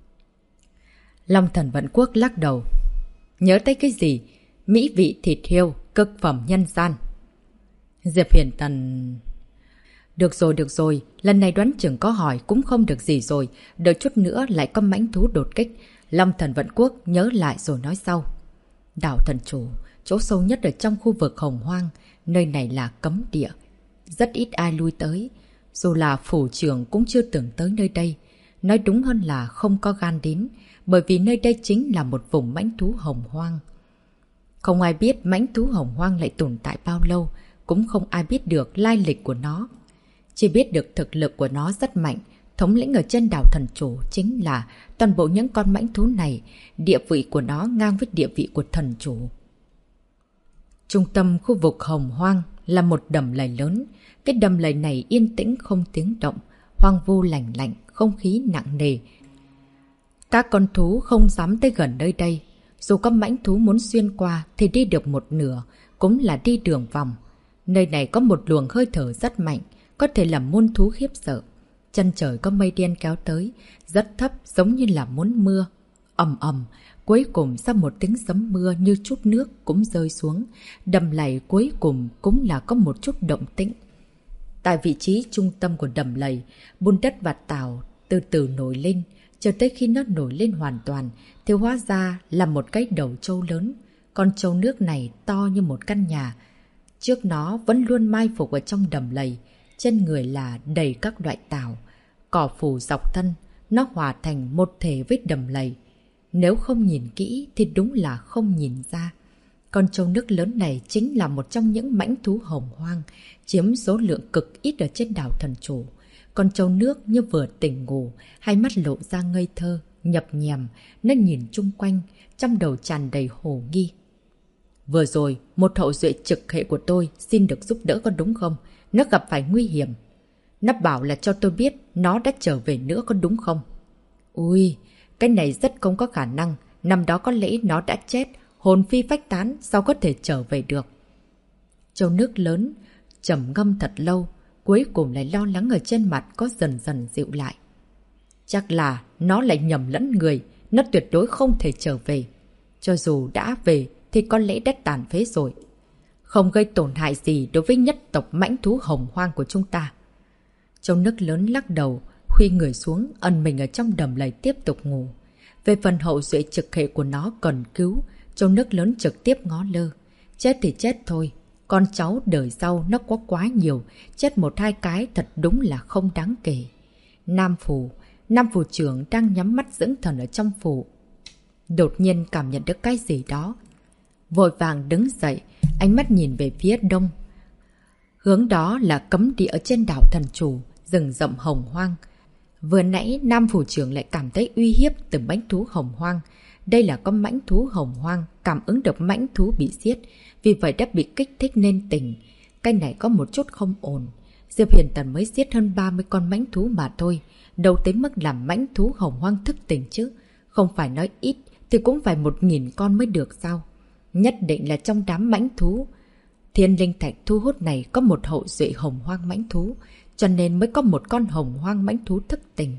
S1: Long Thần Vận Quốc lắc đầu. Nhớ tới cái gì? Mỹ vị thịt heo, cực phẩm nhân gian. Diệp Huyền Tần... Được rồi, lần này đoán chừng có hỏi cũng không được gì rồi, đợi chút nữa lại có mãnh thú đột kích. Long Thần Vận Quốc nhớ lại rồi nói sau. Đảo Thần Chủ, chỗ sâu nhất ở trong khu vực Hồng Hoang, nơi này là cấm địa. Rất ít ai lui tới. Dù là phủ trưởng cũng chưa tưởng tới nơi đây. Nói đúng hơn là không có gan đến, bởi vì nơi đây chính là một vùng mãnh thú hồng hoang. Không ai biết mãnh thú hồng hoang lại tồn tại bao lâu, cũng không ai biết được lai lịch của nó. Chỉ biết được thực lực của nó rất mạnh, thống lĩnh ở trên đảo thần chủ chính là toàn bộ những con mãnh thú này, địa vị của nó ngang với địa vị của thần chủ. Trung tâm khu vực hồng hoang là một đầm lầy lớn. Cái đầm lầy này yên tĩnh không tiếng động, hoang vu lạnh lạnh, không khí nặng nề. Các con thú không dám tới gần nơi đây. Dù có mãnh thú muốn xuyên qua thì đi được một nửa, cũng là đi đường vòng. Nơi này có một luồng hơi thở rất mạnh, có thể làm muôn thú khiếp sợ. Chân trời có mây đen kéo tới, rất thấp giống như là muốn mưa. Ầm ầm, cuối cùng sau một tiếng sấm mưa như chút nước cũng rơi xuống. Đầm lầy cuối cùng cũng là có một chút động tĩnh. Tại vị trí trung tâm của đầm lầy, bùn đất và tảo từ từ nổi lên. Cho tới khi nó nổi lên hoàn toàn thì hóa ra là một cái đầu trâu lớn. Con trâu nước này to như một căn nhà. Trước nó vẫn luôn mai phục ở trong đầm lầy. Trên người là đầy các loại tảo. Cỏ phủ dọc thân, nó hòa thành một thể với đầm lầy. Nếu không nhìn kỹ thì đúng là không nhìn ra. Con trâu nước lớn này chính là một trong những mãnh thú hồng hoang, chiếm số lượng cực ít ở trên đảo thần chủ. Con trâu nước như vừa tỉnh ngủ, hai mắt lộ ra ngây thơ, nhập nhèm, nó nhìn chung quanh, trong đầu tràn đầy hồ nghi. Vừa rồi, một hậu duệ trực hệ của tôi xin được giúp đỡ có đúng không? Nó gặp phải nguy hiểm. Nó bảo là cho tôi biết nó đã trở về nữa có đúng không? Ui, cái này rất không có khả năng. Năm đó có lẽ nó đã chết, hồn phi phách tán, sao có thể trở về được? Trâu nước lớn, trầm ngâm thật lâu, cuối cùng lại lo lắng ở trên mặt có dần dần dịu lại. Chắc là nó lại nhầm lẫn người, nó tuyệt đối không thể trở về. Cho dù đã về thì có lẽ đã tàn phế rồi. Không gây tổn hại gì đối với nhất tộc mãnh thú hồng hoang của chúng ta. Trâu nước lớn lắc đầu, khuy người xuống, ẩn mình ở trong đầm lầy tiếp tục ngủ. Về phần hậu duệ trực hệ của nó cần cứu, trâu nước lớn trực tiếp ngó lơ. Chết thì chết thôi. Con cháu đời sau nó có quá nhiều, chết một hai cái thật đúng là không đáng kể. Nam phủ trưởng đang nhắm mắt dưỡng thần ở trong phủ. Đột nhiên cảm nhận được cái gì đó. Vội vàng đứng dậy, ánh mắt nhìn về phía đông. Hướng đó là cấm địa ở trên đảo thần chủ, rừng rậm hồng hoang. Vừa nãy Nam phủ trưởng lại cảm thấy uy hiếp từ mãnh thú hồng hoang. Đây là con mãnh thú hồng hoang, cảm ứng được mãnh thú bị giết, vì vậy đã bị kích thích nên tỉnh. Cái này có một chút không ổn. Diệp Huyền Tần mới giết hơn 30 con mãnh thú mà thôi, đâu tới mức làm mãnh thú hồng hoang thức tỉnh chứ. Không phải nói ít thì cũng phải 1000 con mới được sao? Nhất định là trong đám mãnh thú Thiên linh thạch thu hút này có một hậu duệ hồng hoang mãnh thú, cho nên mới có một con hồng hoang mãnh thú thức tỉnh.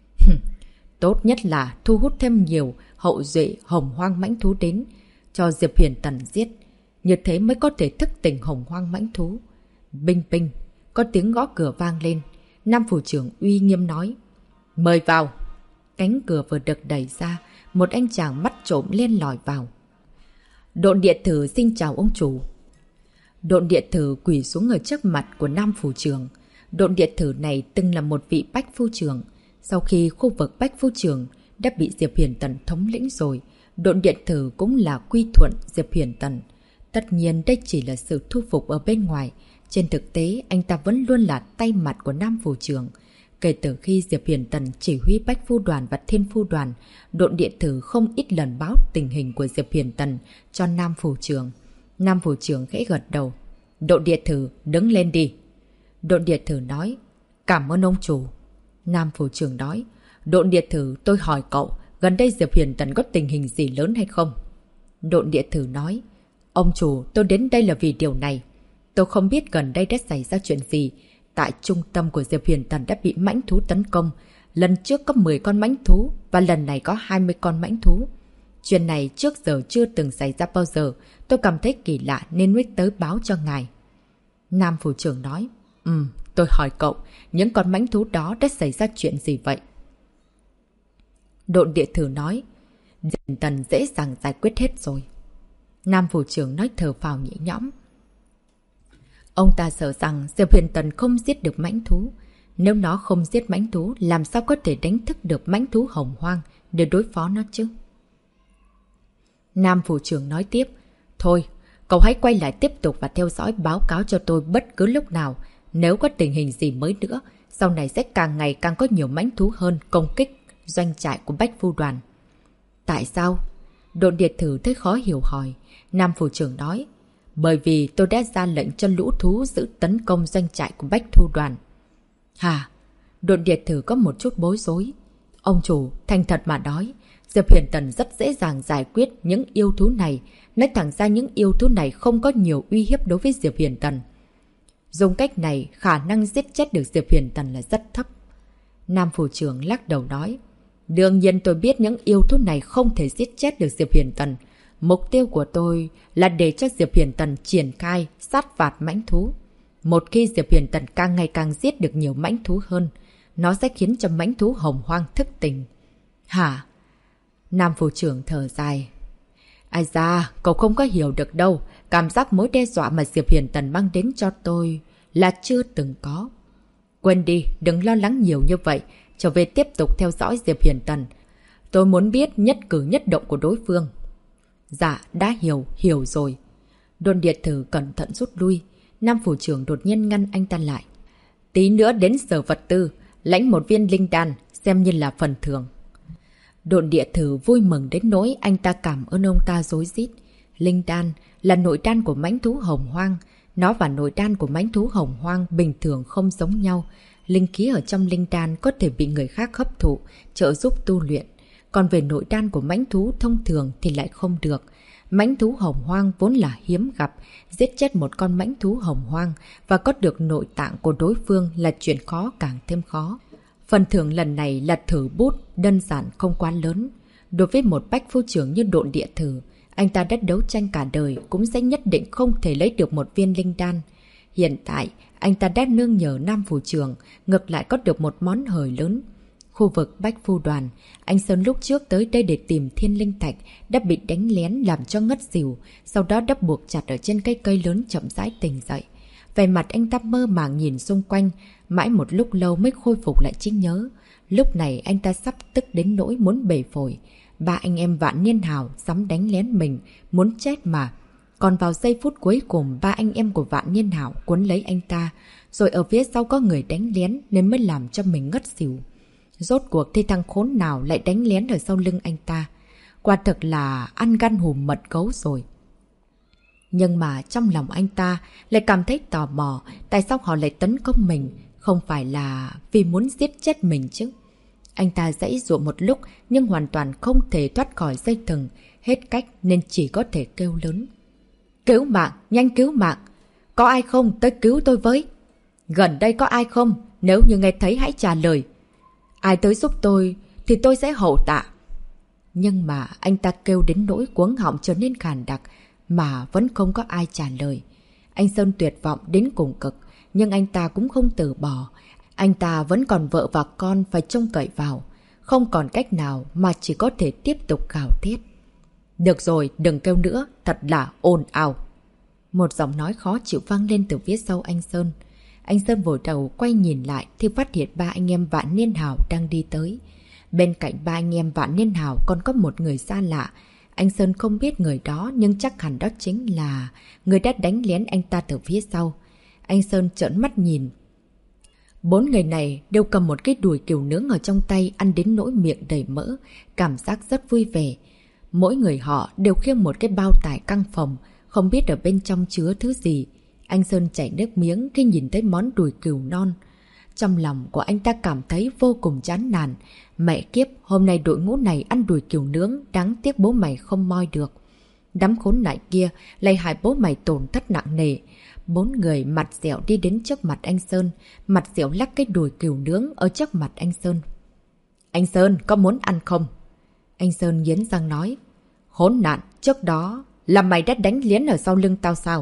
S1: Tốt nhất là thu hút thêm nhiều hậu duệ hồng hoang mãnh thú đến, cho Diệp Huyền Tần giết. Như thế mới có thể thức tỉnh hồng hoang mãnh thú. Binh binh, có tiếng gõ cửa vang lên. Nam phủ trưởng uy nghiêm nói: Mời vào. Cánh cửa vừa được đẩy ra, một anh chàng mắt trộm len lỏi vào. Độn địa thử xin chào ông chủ. Độn địa thử quỳ xuống ở trước mặt của Nam phủ trưởng. Độn địa thử này từng là một vị bách phu trưởng. Sau khi khu vực bách phu trưởng đã bị Diệp Huyền Tần thống lĩnh rồi, độn địa thử cũng là quy thuận Diệp Huyền Tần. Tất nhiên đây chỉ là sự thu phục ở bên ngoài. Trên thực tế, anh ta vẫn luôn là tay mặt của Nam phủ trưởng. Kể từ khi Diệp Huyền Tần chỉ huy Bách Phu Đoàn và Thiên Phu Đoàn, độn địa thử không ít lần báo tình hình của Diệp Huyền Tần cho Nam phủ trưởng. Nam phủ trưởng khẽ gật đầu. Độn địa thử, đứng lên đi. Độn địa thử nói: Cảm ơn ông chủ. Nam phủ trưởng nói: Độn địa thử, tôi hỏi cậu, gần đây Diệp Huyền Tần có tình hình gì lớn hay không? Độn địa thử nói: Ông chủ, tôi đến đây là vì điều này. Tôi không biết gần đây đã xảy ra chuyện gì. Tại trung tâm của Diệp Huyền Tần đã bị mãnh thú tấn công. Lần trước có 10 con mãnh thú và lần này có 20 con mãnh thú. Chuyện này trước giờ chưa từng xảy ra bao giờ. Tôi cảm thấy kỳ lạ nên mới tới báo cho ngài. Nam phủ trưởng nói: tôi hỏi cậu, những con mãnh thú đó đã xảy ra chuyện gì vậy? Độn địa thử nói: Diệp Huyền Tần dễ dàng giải quyết hết rồi. Nam phủ trưởng nói thở phào nhẹ nhõm. Ông ta sợ rằng Diệp Huyền Tần không giết được mãnh thú. Nếu nó không giết mãnh thú, làm sao có thể đánh thức được mãnh thú hồng hoang để đối phó nó chứ? Nam phủ trưởng nói tiếp. Thôi, cậu hãy quay lại tiếp tục và theo dõi báo cáo cho tôi bất cứ lúc nào. Nếu có tình hình gì mới nữa, sau này sẽ càng ngày càng có nhiều mãnh thú hơn công kích doanh trại của Bách Phu Đoàn. Tại sao? Độn Điệt Thử thấy khó hiểu hỏi. Nam phủ trưởng nói. Bởi vì tôi đã ra lệnh cho lũ thú giữ tấn công doanh trại của Bách Phu Đoàn. Hả? Độn Điệt Thử có một chút bối rối. Ông chủ, thành thật mà nói, Diệp Huyền Tần rất dễ dàng giải quyết những yêu thú này. Nói thẳng ra những yêu thú này không có nhiều uy hiếp đối với Diệp Huyền Tần. Dùng cách này, khả năng giết chết được Diệp Huyền Tần là rất thấp. Nam phủ trưởng lắc đầu nói. Đương nhiên tôi biết những yêu thú này không thể giết chết được Diệp Huyền Tần. Mục tiêu của tôi là để cho Diệp Huyền Tần triển khai sát phạt mãnh thú. Một khi Diệp Huyền Tần càng ngày càng giết được nhiều mãnh thú hơn, nó sẽ khiến cho mãnh thú hồng hoang thức tỉnh. Hả? Nam phủ trưởng thở dài. Ai da, cậu không có hiểu được đâu. Cảm giác mối đe dọa mà Diệp Huyền Tần mang đến cho tôi là chưa từng có. Quên đi, đừng lo lắng nhiều như vậy. Trở về tiếp tục theo dõi Diệp Huyền Tần. Tôi muốn biết nhất cử nhất động của đối phương. Dạ, đã hiểu rồi. Độn Điệt Thử cẩn thận rút lui. Nam phủ trưởng đột nhiên ngăn anh ta lại. Tí nữa đến sở vật tư, lãnh một viên linh đan, xem như là phần thưởng. Độn Địa Thử vui mừng đến nỗi anh ta cảm ơn ông ta rối rít. Linh đan là nội đan của mãnh thú hồng hoang. Nó và nội đan của mãnh thú hồng hoang bình thường không giống nhau. Linh khí ở trong linh đan có thể bị người khác hấp thụ, trợ giúp tu luyện. Còn về nội đan của mãnh thú thông thường thì lại không được. Mãnh thú hồng hoang vốn là hiếm gặp, giết chết một con mãnh thú hồng hoang và có được nội tạng của đối phương là chuyện khó càng thêm khó. Phần thưởng lần này là thử bút, đơn giản không quá lớn. Đối với một bách phu trưởng như Độn Địa Thử, anh ta đã đấu tranh cả đời cũng sẽ nhất định không thể lấy được một viên linh đan. Hiện tại, anh ta đã nương nhờ Nam phủ trưởng, ngược lại có được một món hời lớn. Khu vực Bách Phu Đoàn, anh Sơn lúc trước tới đây để tìm thiên linh thạch đã bị đánh lén làm cho ngất xỉu, sau đó đã buộc chặt ở trên cây cây lớn chậm rãi tỉnh dậy. Về mặt anh ta mơ màng nhìn xung quanh, mãi một lúc lâu mới khôi phục lại trí nhớ. Lúc này anh ta sắp tức đến nỗi muốn bể phổi. Ba anh em Vạn Niên Hào dám đánh lén mình, muốn chết mà. Còn vào giây phút cuối cùng, ba anh em của Vạn Niên Hào cuốn lấy anh ta, rồi ở phía sau có người đánh lén nên mới làm cho mình ngất xỉu. Rốt cuộc thì thằng khốn nào lại đánh lén ở sau lưng anh ta. Quả thực là ăn gan hùm mật gấu rồi. Nhưng mà trong lòng anh ta lại cảm thấy tò mò tại sao họ lại tấn công mình, không phải là vì muốn giết chết mình chứ. Anh ta giãy giụa một lúc nhưng hoàn toàn không thể thoát khỏi dây thừng, hết cách nên chỉ có thể kêu lớn. Cứu mạng, nhanh cứu mạng! Có ai không? Tới cứu tôi với! Gần đây có ai không? Nếu như nghe thấy hãy trả lời. Ai tới giúp tôi thì tôi sẽ hậu tạ. Nhưng mà anh ta kêu đến nỗi cuống họng trở nên khàn đặc mà vẫn không có ai trả lời. Anh Sơn tuyệt vọng đến cùng cực, nhưng anh ta cũng không từ bỏ. Anh ta vẫn còn vợ và con phải trông cậy vào. Không còn cách nào mà chỉ có thể tiếp tục gào thét. Được rồi, đừng kêu nữa, thật là ồn ào. Một giọng nói khó chịu vang lên từ phía sau anh Sơn. Anh Sơn vội đầu quay nhìn lại thì phát hiện ba anh em Vạn Niên Hào đang đi tới. Bên cạnh ba anh em Vạn Niên Hào còn có một người xa lạ. Anh Sơn không biết người đó nhưng chắc hẳn đó chính là người đã đánh lén anh ta từ phía sau. Anh Sơn trợn mắt nhìn. Bốn người này đều cầm một cái đùi cừu nướng ở trong tay, ăn đến nỗi miệng đầy mỡ, cảm giác rất vui vẻ. Mỗi người họ đều khiêng một cái bao tải căng phòng, không biết ở bên trong chứa thứ gì. Anh Sơn chảy nước miếng khi nhìn thấy món đùi cừu non. Trong lòng của anh ta cảm thấy vô cùng chán nản. Mẹ kiếp, hôm nay đội ngũ này ăn đùi cừu nướng, đáng tiếc bố mày không moi được. Đám khốn nạn kia lại hại bố mày tổn thất nặng nề. Bốn người mặt dẻo đi đến trước mặt anh Sơn, mặt dẻo lắc cái đùi cừu nướng ở trước mặt anh Sơn. Anh Sơn, có muốn ăn không? Anh Sơn nghiến răng nói. Khốn nạn, trước đó là mày đã đánh lén ở sau lưng tao sao?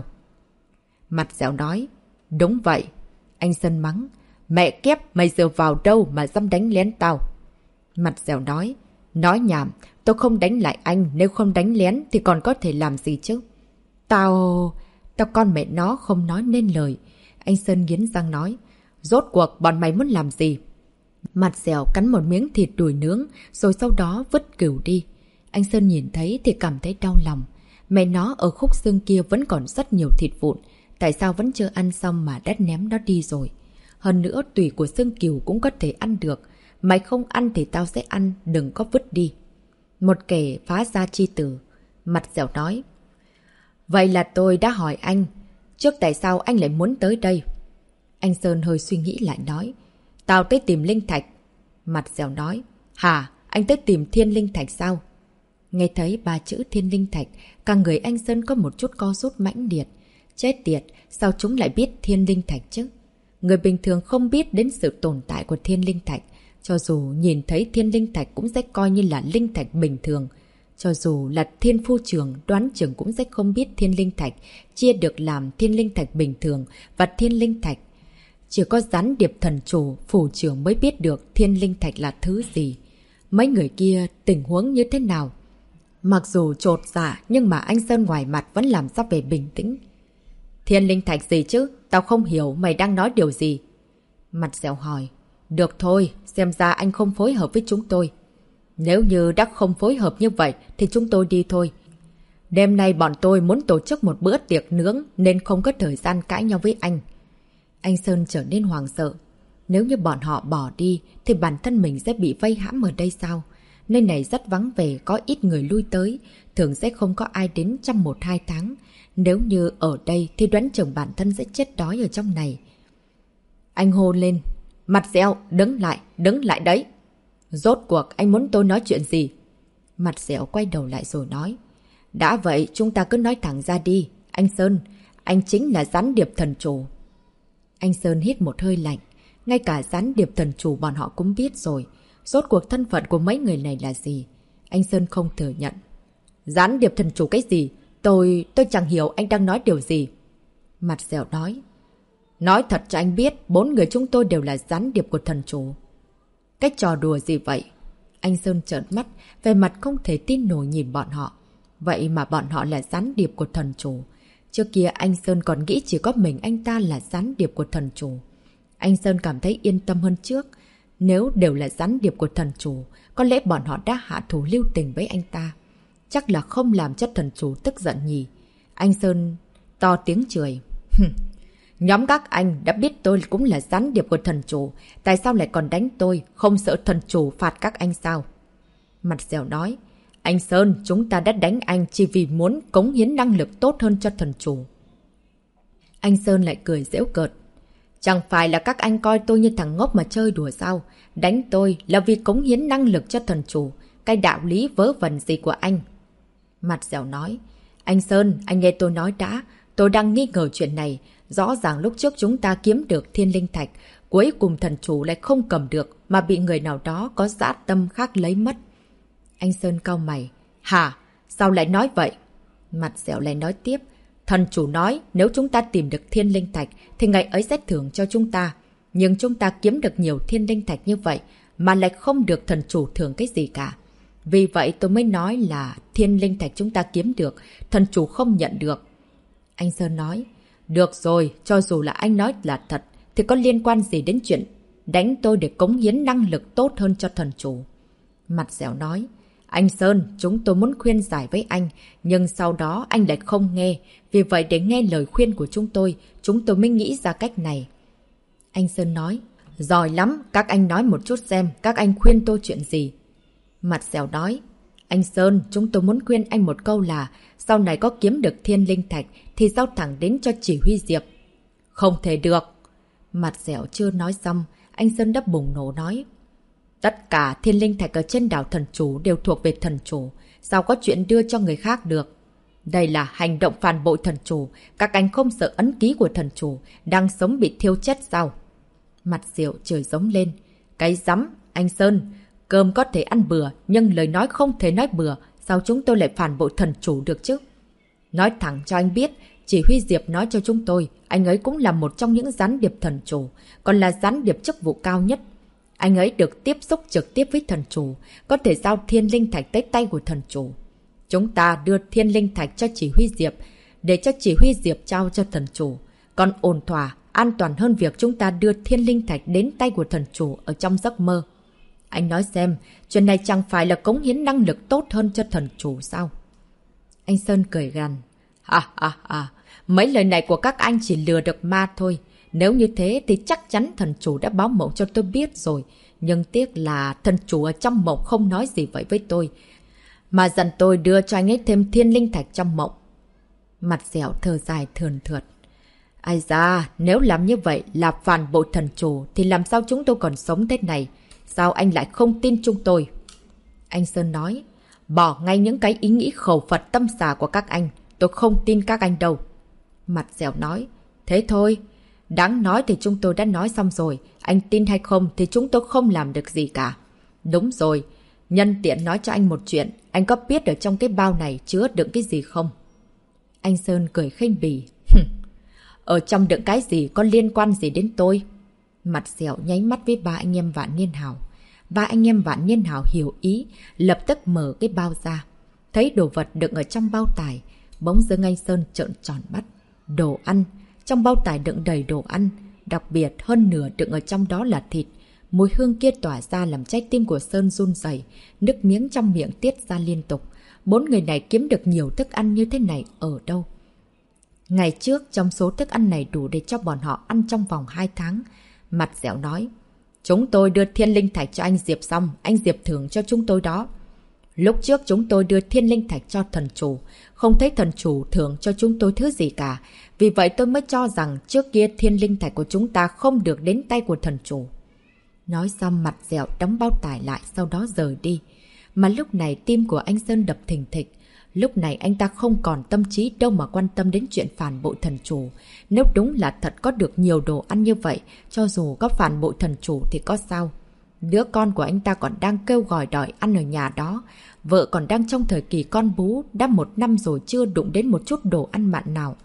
S1: Mặt dẻo nói. Đúng vậy. Anh Sơn mắng. Mẹ kiếp, mày dựa vào đâu mà dám đánh lén tao? Mặt dẻo nói. Nói nhảm, tôi không đánh lại anh, nếu không đánh lén thì còn có thể làm gì chứ? Tao con mẹ nó không nói nên lời. Anh Sơn nghiến răng nói. Rốt cuộc bọn mày muốn làm gì? Mặt dẻo cắn một miếng thịt đùi nướng, rồi sau đó vứt cừu đi. Anh Sơn nhìn thấy thì cảm thấy đau lòng. Mẹ nó ở khúc xương kia vẫn còn rất nhiều thịt vụn. Tại sao vẫn chưa ăn xong mà đã ném nó đi rồi? Hơn nữa tùy của xương cừu cũng có thể ăn được. Mày không ăn thì tao sẽ ăn, đừng có vứt đi. Một kẻ phá gia chi tử. Mặt dẻo nói. Vậy là tôi đã hỏi anh. Trước tại sao anh lại muốn tới đây? Anh Sơn hơi suy nghĩ lại nói. Tao tới tìm linh thạch. Mặt dẻo nói. Hả? Anh tới tìm thiên linh thạch sao? Nghe thấy ba chữ thiên linh thạch, cả người anh Sơn có một chút co rút mãnh liệt. Chết tiệt, sao chúng lại biết thiên linh thạch chứ? Người bình thường không biết đến sự tồn tại của thiên linh thạch. Cho dù nhìn thấy thiên linh thạch cũng sẽ coi như là linh thạch bình thường. Cho dù là thiên phu trưởng, đoán trưởng cũng sẽ không biết thiên linh thạch chia được làm thiên linh thạch bình thường và thiên linh thạch. Chỉ có gián điệp thần chủ, phủ trưởng mới biết được thiên linh thạch là thứ gì. Mấy người kia tình huống như thế nào? Mặc dù trột dạ nhưng mà anh Sơn ngoài mặt vẫn làm ra vẻ bình tĩnh. Thiên linh thạch gì chứ? Tao không hiểu mày đang nói điều gì. Mặt dẻo hỏi. Được thôi, xem ra anh không phối hợp với chúng tôi. Nếu như đã không phối hợp như vậy thì chúng tôi đi thôi. Đêm nay bọn tôi muốn tổ chức một bữa tiệc nướng nên không có thời gian cãi nhau với anh. Anh Sơn trở nên hoảng sợ. Nếu như bọn họ bỏ đi thì bản thân mình sẽ bị vây hãm ở đây sao? Nơi này rất vắng vẻ, có ít người lui tới, thường sẽ không có ai đến trong 1-2 tháng. Nếu như ở đây thì đoán chừng bản thân sẽ chết đói ở trong này. Anh hô lên. Mặt dẻo, đứng lại đấy. Rốt cuộc anh muốn tôi nói chuyện gì? Mặt dẻo quay đầu lại rồi nói. Đã vậy chúng ta cứ nói thẳng ra đi. Anh Sơn, anh chính là gián điệp thần chủ. Anh Sơn hít một hơi lạnh. Ngay cả gián điệp thần chủ bọn họ cũng biết rồi. Rốt cuộc thân phận của mấy người này là gì? Anh Sơn không thừa nhận. Gián điệp thần chủ cái gì? Tôi chẳng hiểu anh đang nói điều gì. Mặt dẻo nói. Nói thật cho anh biết, 4 người chúng tôi đều là gián điệp của thần chủ. Cái trò đùa gì vậy? Anh Sơn trợn mắt, về mặt không thể tin nổi nhìn bọn họ. Vậy mà bọn họ là gián điệp của thần chủ. Trước kia anh Sơn còn nghĩ chỉ có mình anh ta là gián điệp của thần chủ. Anh Sơn cảm thấy yên tâm hơn trước. Nếu đều là gián điệp của thần chủ, có lẽ bọn họ đã hạ thủ lưu tình với anh ta. Chắc là không làm cho thần chủ tức giận nhỉ. Anh Sơn to tiếng chửi. Nhóm các anh đã biết tôi cũng là gián điệp của thần chủ. Tại sao lại còn đánh tôi? Không sợ thần chủ phạt các anh sao? Mặt dẻo nói. Anh Sơn, chúng ta đã đánh anh chỉ vì muốn cống hiến năng lực tốt hơn cho thần chủ. Anh Sơn lại cười giễu cợt. Chẳng phải là các anh coi tôi như thằng ngốc mà chơi đùa sao? Đánh tôi là vì cống hiến năng lực cho thần chủ. Cái đạo lý vớ vẩn gì của anh? Mặt dẻo nói. Anh Sơn, anh nghe tôi nói đã. Tôi đang nghi ngờ chuyện này. Rõ ràng lúc trước chúng ta kiếm được thiên linh thạch. Cuối cùng thần chủ lại không cầm được mà bị người nào đó có dã tâm khác lấy mất. Anh Sơn cau mày. Hả? Sao lại nói vậy? Mặt dẻo lại nói tiếp. Thần chủ nói nếu chúng ta tìm được thiên linh thạch thì ngày ấy sẽ thưởng cho chúng ta. Nhưng chúng ta kiếm được nhiều thiên linh thạch như vậy mà lại không được thần chủ thưởng cái gì cả. Vì vậy tôi mới nói là thiên linh thạch chúng ta kiếm được, thần chủ không nhận được. Anh Sơn nói. Được rồi, cho dù là anh nói là thật thì có liên quan gì đến chuyện đánh tôi để cống hiến năng lực tốt hơn cho thần chủ? Mặt dẻo nói. Anh Sơn, chúng tôi muốn khuyên giải với anh, nhưng sau đó anh lại không nghe. Vì vậy để nghe lời khuyên của chúng tôi mới nghĩ ra cách này. Anh Sơn nói. Giỏi lắm, các anh nói một chút xem, các anh khuyên tôi chuyện gì? Mặt dẻo nói. Anh Sơn, chúng tôi muốn khuyên anh một câu là sau này có kiếm được thiên linh thạch thì giao thẳng đến cho chỉ huy Diệp. Không thể được. Mặt dẻo chưa nói xong, anh Sơn đã bùng nổ nói. Tất cả thiên linh thạch ở trên đảo thần chủ đều thuộc về thần chủ. Sao có chuyện đưa cho người khác được? Đây là hành động phản bội thần chủ. Các anh không sợ ấn ký của thần chủ đang sống bị thiêu chết sao? Mặt dẻo chửi giống lên. Cái rắm, anh Sơn. Cơm có thể ăn bừa, nhưng lời nói không thể nói bừa. Sao chúng tôi lại phản bội thần chủ được chứ? Nói thẳng cho anh biết, chỉ huy Diệp nói cho chúng tôi, anh ấy cũng là một trong những gián điệp thần chủ, còn là gián điệp chức vụ cao nhất. Anh ấy được tiếp xúc trực tiếp với thần chủ, có thể giao thiên linh thạch tới tay của thần chủ. Chúng ta đưa thiên linh thạch cho chỉ huy Diệp, để cho chỉ huy Diệp trao cho thần chủ. Còn ổn thỏa, an toàn hơn việc chúng ta đưa thiên linh thạch đến tay của thần chủ ở trong giấc mơ. Anh nói xem, chuyện này chẳng phải là cống hiến năng lực tốt hơn cho thần chủ sao? Anh Sơn cười gằn. Mấy lời này của các anh chỉ lừa được ma thôi. Nếu như thế thì chắc chắn thần chủ đã báo mộng cho tôi biết rồi. Nhưng tiếc là thần chủ ở trong mộng không nói gì vậy với tôi, mà dặn tôi đưa cho anh ấy thêm thiên linh thạch trong mộng. Mặt dẻo thở dài thườn thượt. Ai da, nếu làm như vậy là phản bội thần chủ thì làm sao chúng tôi còn sống thế này? Sao anh lại không tin chúng tôi? Anh Sơn nói. Bỏ ngay những cái ý nghĩ khẩu Phật tâm xà của các anh. Tôi không tin các anh đâu. Mặt dẻo nói. Thế thôi. Đáng nói thì chúng tôi đã nói xong rồi. Anh tin hay không thì chúng tôi không làm được gì cả. Đúng rồi. Nhân tiện nói cho anh một chuyện. Anh có biết ở trong cái bao này chứa đựng cái gì không? Anh Sơn cười khinh bỉ. Ở trong đựng cái gì có liên quan gì đến tôi? Mặt dẻo nháy mắt với ba anh em Vạn Niên Hào. Ba anh em Vạn Niên Hào hiểu ý, lập tức mở cái bao ra. Thấy đồ vật đựng ở trong bao tải, bỗng dưng anh Sơn trợn tròn mắt. Đồ ăn, trong bao tải đựng đầy đồ ăn, đặc biệt hơn nửa đựng ở trong đó là thịt. Mùi hương kia tỏa ra làm trái tim của Sơn run rẩy, nước miếng trong miệng tiết ra liên tục. Bốn người này kiếm được nhiều thức ăn như thế này ở đâu? Ngày trước, trong số thức ăn này đủ để cho bọn họ ăn trong vòng 2 tháng. Mặt dẻo nói. Chúng tôi đưa thiên linh thạch cho anh Diệp xong, anh Diệp thưởng cho chúng tôi đó. Lúc trước chúng tôi đưa thiên linh thạch cho thần chủ, không thấy thần chủ thưởng cho chúng tôi thứ gì cả. Vì vậy tôi mới cho rằng trước kia thiên linh thạch của chúng ta không được đến tay của thần chủ. Nói xong mặt dẻo đóng bao tải lại, sau đó rời đi. Mà lúc này tim của anh Sơn đập thình thịch. Lúc này anh ta không còn tâm trí đâu mà quan tâm đến chuyện phản bội thần chủ. Nếu đúng là thật có được nhiều đồ ăn như vậy, cho dù có phản bội thần chủ thì có sao? Đứa con của anh ta còn đang kêu gọi đòi ăn ở nhà đó. Vợ còn đang trong thời kỳ con bú, đã 1 năm rồi chưa đụng đến một chút đồ ăn mặn nào.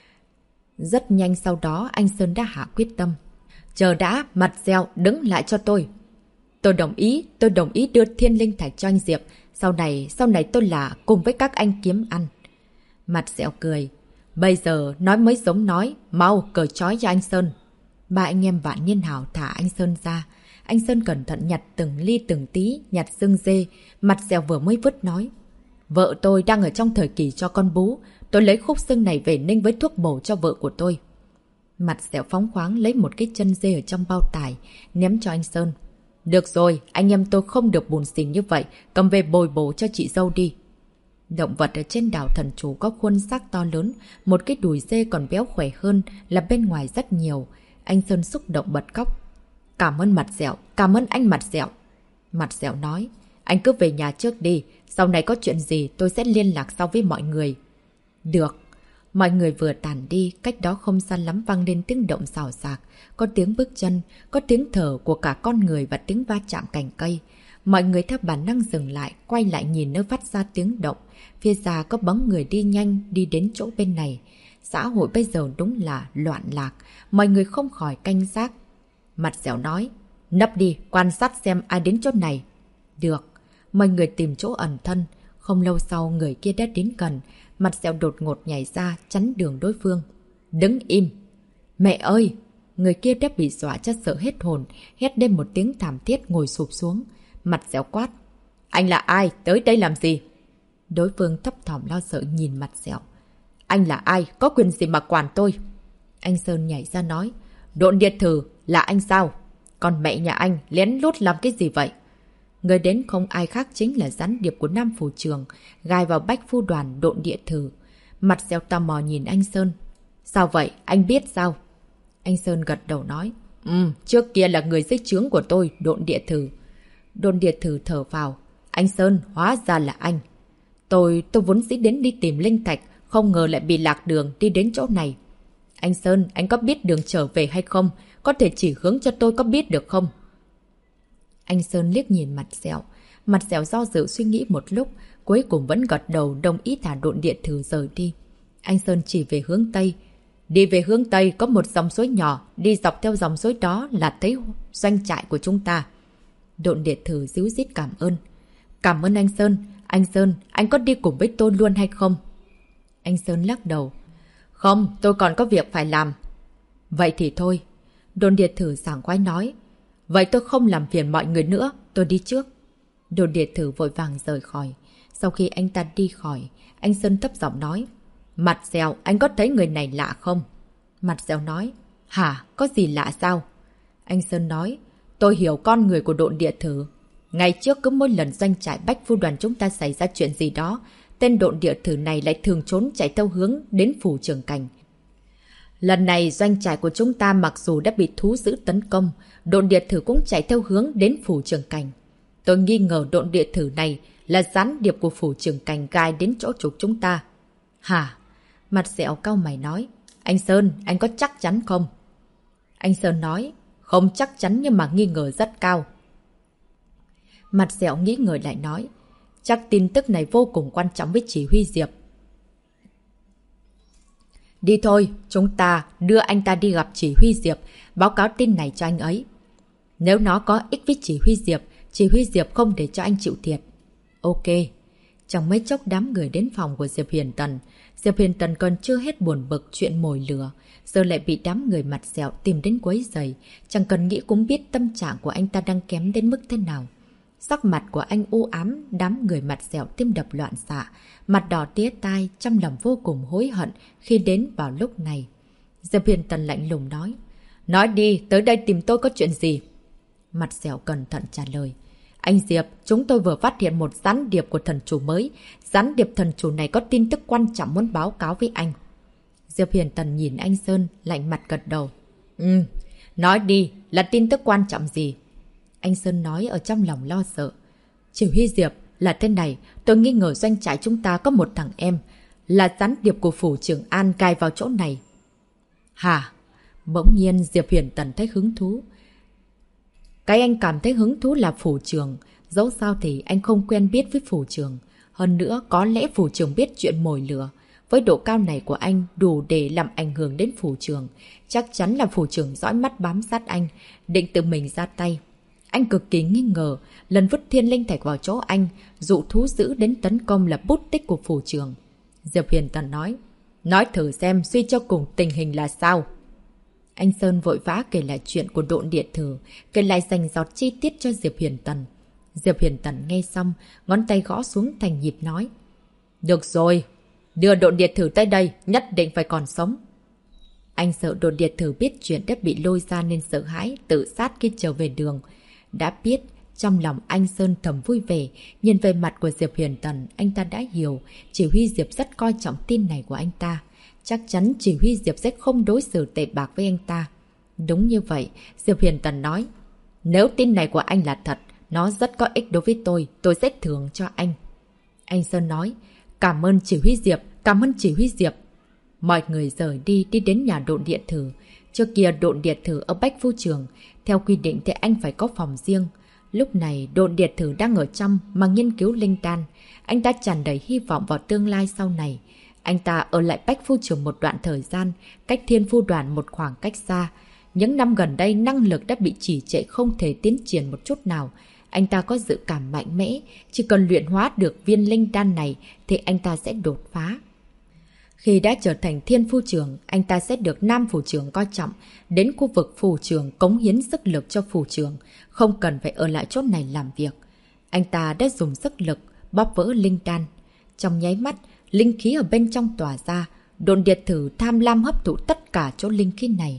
S1: Rất nhanh sau đó anh Sơn đã hạ quyết tâm. Chờ đã, mặt dẻo, đứng lại cho tôi. Tôi đồng ý đưa thiên linh thạch cho anh Diệp. Sau này tôi là cùng với các anh kiếm ăn. Mặt dẻo cười. Bây giờ nói mới giống nói, mau cởi trói cho anh Sơn. Ba anh em Vạn Niên Hào thả anh Sơn ra. Anh Sơn cẩn thận nhặt từng ly từng tí, nhặt xương dê. Mặt dẻo vừa mới vứt nói. Vợ tôi đang ở trong thời kỳ cho con bú. Tôi lấy khúc xương này về ninh với thuốc bổ cho vợ của tôi. Mặt dẻo phóng khoáng lấy một cái chân dê ở trong bao tải, ném cho anh Sơn. Được rồi, anh em tôi không được buồn xỉn như vậy, cầm về bồi bổ cho chị dâu đi. Động vật ở trên đảo thần chủ có khuôn xác to lớn, một cái đùi dê còn béo khỏe hơn là bên ngoài rất nhiều. Anh Sơn xúc động bật khóc. Cảm ơn mặt dẻo, cảm ơn anh mặt dẻo. Mặt dẻo nói, anh cứ về nhà trước đi, sau này có chuyện gì tôi sẽ liên lạc sau với mọi người. Được. Mọi người vừa tản đi, cách đó không xa lắm vang lên tiếng động xào xạc. Có tiếng bước chân, có tiếng thở của cả con người và tiếng va chạm cành cây. Mọi người theo bản năng dừng lại, quay lại nhìn nơi phát ra tiếng động. Phía xa có bóng người đi nhanh, đi đến chỗ bên này. Xã hội bây giờ đúng là loạn lạc, mọi người không khỏi canh giác. Mặt dẻo nói, nấp đi, quan sát xem ai đến chỗ này. Được, mọi người tìm chỗ ẩn thân. Không lâu sau người kia đã đến gần. Mặt dẻo đột ngột nhảy ra, chắn đường đối phương. Đứng im! Mẹ ơi! Người kia đã bị dọa cho sợ hết hồn, hét lên một tiếng thảm thiết ngồi sụp xuống. Mặt dẻo quát. Anh là ai? Tới đây làm gì? Đối phương thấp thỏm lo sợ nhìn mặt dẻo. Anh là ai? Có quyền gì mà quản tôi? Anh Sơn nhảy ra nói. Độn Địa Thử, là anh sao? Còn mẹ nhà anh lén lút làm cái gì vậy? Người đến không ai khác chính là gián điệp của Nam Phủ Trường, gài vào bách phu đoàn Độn Địa Thử. Mặt dẻo tò mò nhìn anh Sơn. Sao vậy? Anh biết sao? Anh Sơn gật đầu nói. Trước kia là người dưới trướng của tôi, Độn Địa Thử. Độn Địa Thử thở vào. Anh Sơn, hóa ra là anh. Tôi vốn dĩ đến đi tìm linh thạch, không ngờ lại bị lạc đường đi đến chỗ này. Anh Sơn, anh có biết đường trở về hay không? Có thể chỉ hướng cho tôi có biết được không? Anh Sơn liếc nhìn mặt dẻo. Mặt dẻo do dự suy nghĩ một lúc, cuối cùng vẫn gật đầu đồng ý thả Độn Địa Thử rời đi. Anh Sơn chỉ về hướng Tây. Đi về hướng Tây có một dòng suối nhỏ, đi dọc theo dòng suối đó là thấy doanh trại của chúng ta. Độn Địa Thử díu dít cảm ơn. Cảm ơn anh Sơn. Anh Sơn, anh có đi cùng với tôi luôn hay không? Anh Sơn lắc đầu. Không, tôi còn có việc phải làm. Vậy thì thôi. Đồn điệt thử sảng khoái nói. Vậy tôi không làm phiền mọi người nữa, tôi đi trước. Đồn điệt thử vội vàng rời khỏi. Sau khi anh ta đi khỏi, anh Sơn thấp giọng nói. Mặt dẻo, anh có thấy người này lạ không? Mặt dẻo nói. Hả, có gì lạ sao? Anh Sơn nói. Tôi hiểu con người của đồn địa thử. Ngày trước cứ mỗi lần doanh trại Bách Phu Đoàn chúng ta xảy ra chuyện gì đó, tên độn địa thử này lại thường trốn chạy theo hướng đến phủ Trường Cảnh. Lần này doanh trại của chúng ta mặc dù đã bị thú dữ tấn công, độn địa thử cũng chạy theo hướng đến phủ Trường Cảnh. Tôi nghi ngờ độn địa thử này là gián điệp của phủ Trường Cảnh gai đến chỗ trục chúng ta. Hả? Mặt dẹo cau mày nói. Anh Sơn, anh có chắc chắn không? Anh Sơn nói. Không chắc chắn nhưng mà nghi ngờ rất cao. Mặt dẹo nghĩ ngợi lại nói. Chắc tin tức này vô cùng quan trọng với chỉ huy Diệp. Đi thôi, chúng ta đưa anh ta đi gặp chỉ huy Diệp, báo cáo tin này cho anh ấy. Nếu nó có ích với chỉ huy Diệp không để cho anh chịu thiệt. Ok. Trong mấy chốc đám người đến phòng của Diệp Huyền Tần. Diệp Huyền Tần còn chưa hết buồn bực chuyện mồi lửa, giờ lại bị đám người mặt dẹo tìm đến quấy rầy. Chẳng cần nghĩ cũng biết tâm trạng của anh ta đang kém đến mức thế nào. Sắc mặt của anh u ám, đám người mặt dẹo tim đập loạn xạ, mặt đỏ tía tai, trong lòng vô cùng hối hận khi đến vào lúc này. Diệp Huyền Tần lạnh lùng nói. Nói đi, tới đây tìm tôi có chuyện gì? Mặt dẹo cẩn thận trả lời. Anh Diệp, chúng tôi vừa phát hiện một gián điệp của thần chủ mới. Gián điệp thần chủ này có tin tức quan trọng muốn báo cáo với anh. Diệp Huyền Tần nhìn anh Sơn, lạnh mặt gật đầu. Nói đi, là tin tức quan trọng gì? Anh Sơn nói ở trong lòng lo sợ. Chỉ huy Diệp, là thế này, tôi nghi ngờ doanh trại chúng ta có một thằng em, là gián điệp của phủ Trường An cài vào chỗ này. Hả? Bỗng nhiên Diệp Huyền Tần thấy hứng thú. Cái anh cảm thấy hứng thú là phủ trường, dẫu sao thì anh không quen biết với phủ trường. Hơn nữa, có lẽ phủ trường biết chuyện mồi lửa. Với độ cao này của anh đủ để làm ảnh hưởng đến phủ trường. Chắc chắn là phủ trường dõi mắt bám sát anh, định tự mình ra tay. Anh cực kỳ nghi ngờ, lần vứt thiên linh thạch vào chỗ anh, dụ thú dữ đến tấn công là bút tích của phủ trường. Diệp Huyền Tần nói. Nói thử xem suy cho cùng tình hình là sao? Anh Sơn vội vã kể lại chuyện của độn địa thử, kể lại dành giọt chi tiết cho Diệp Huyền Tần. Diệp Huyền Tần nghe xong, ngón tay gõ xuống thành nhịp nói. Được rồi, đưa độn địa thử tới đây, nhất định phải còn sống. Anh sợ độn địa thử biết chuyện đã bị lôi ra nên sợ hãi, tự sát khi trở về đường. Đã biết, trong lòng anh Sơn thầm vui vẻ, nhìn về mặt của Diệp Huyền Tần, anh ta đã hiểu, chỉ huy Diệp rất coi trọng tin này của anh ta. Chắc chắn chỉ huy Diệp sẽ không đối xử tệ bạc với anh ta. Đúng như vậy, Diệp Huyền Tần nói. Nếu tin này của anh là thật, nó rất có ích đối với tôi sẽ thưởng cho anh. Anh Sơn nói. Cảm ơn chỉ huy Diệp, cảm ơn chỉ huy Diệp. Mọi người rời đi đến nhà độn địa thử. Trước kia độn địa thử ở Bách Phu Trường, theo quy định thì anh phải có phòng riêng. Lúc này độn địa thử đang ở trong mà nghiên cứu linh đan. Anh ta tràn đầy hy vọng vào tương lai sau này. Anh ta ở lại Bách Phu Trường một đoạn thời gian, cách Thiên Phu Đoàn một khoảng cách xa. Những năm gần đây năng lực đã bị trì trệ không thể tiến triển một chút nào. Anh ta có dự cảm mạnh mẽ, chỉ cần luyện hóa được viên linh đan này thì anh ta sẽ đột phá. Khi đã trở thành Thiên Phu Trường, anh ta sẽ được Nam Phủ Trường coi trọng, đến khu vực Phủ Trường cống hiến sức lực cho Phủ Trường, không cần phải ở lại chốt này làm việc. Anh ta đã dùng sức lực bóp vỡ linh đan. Trong nháy mắt, linh khí ở bên trong tỏa ra, độn địa thử tham lam hấp thụ tất cả chỗ linh khí này.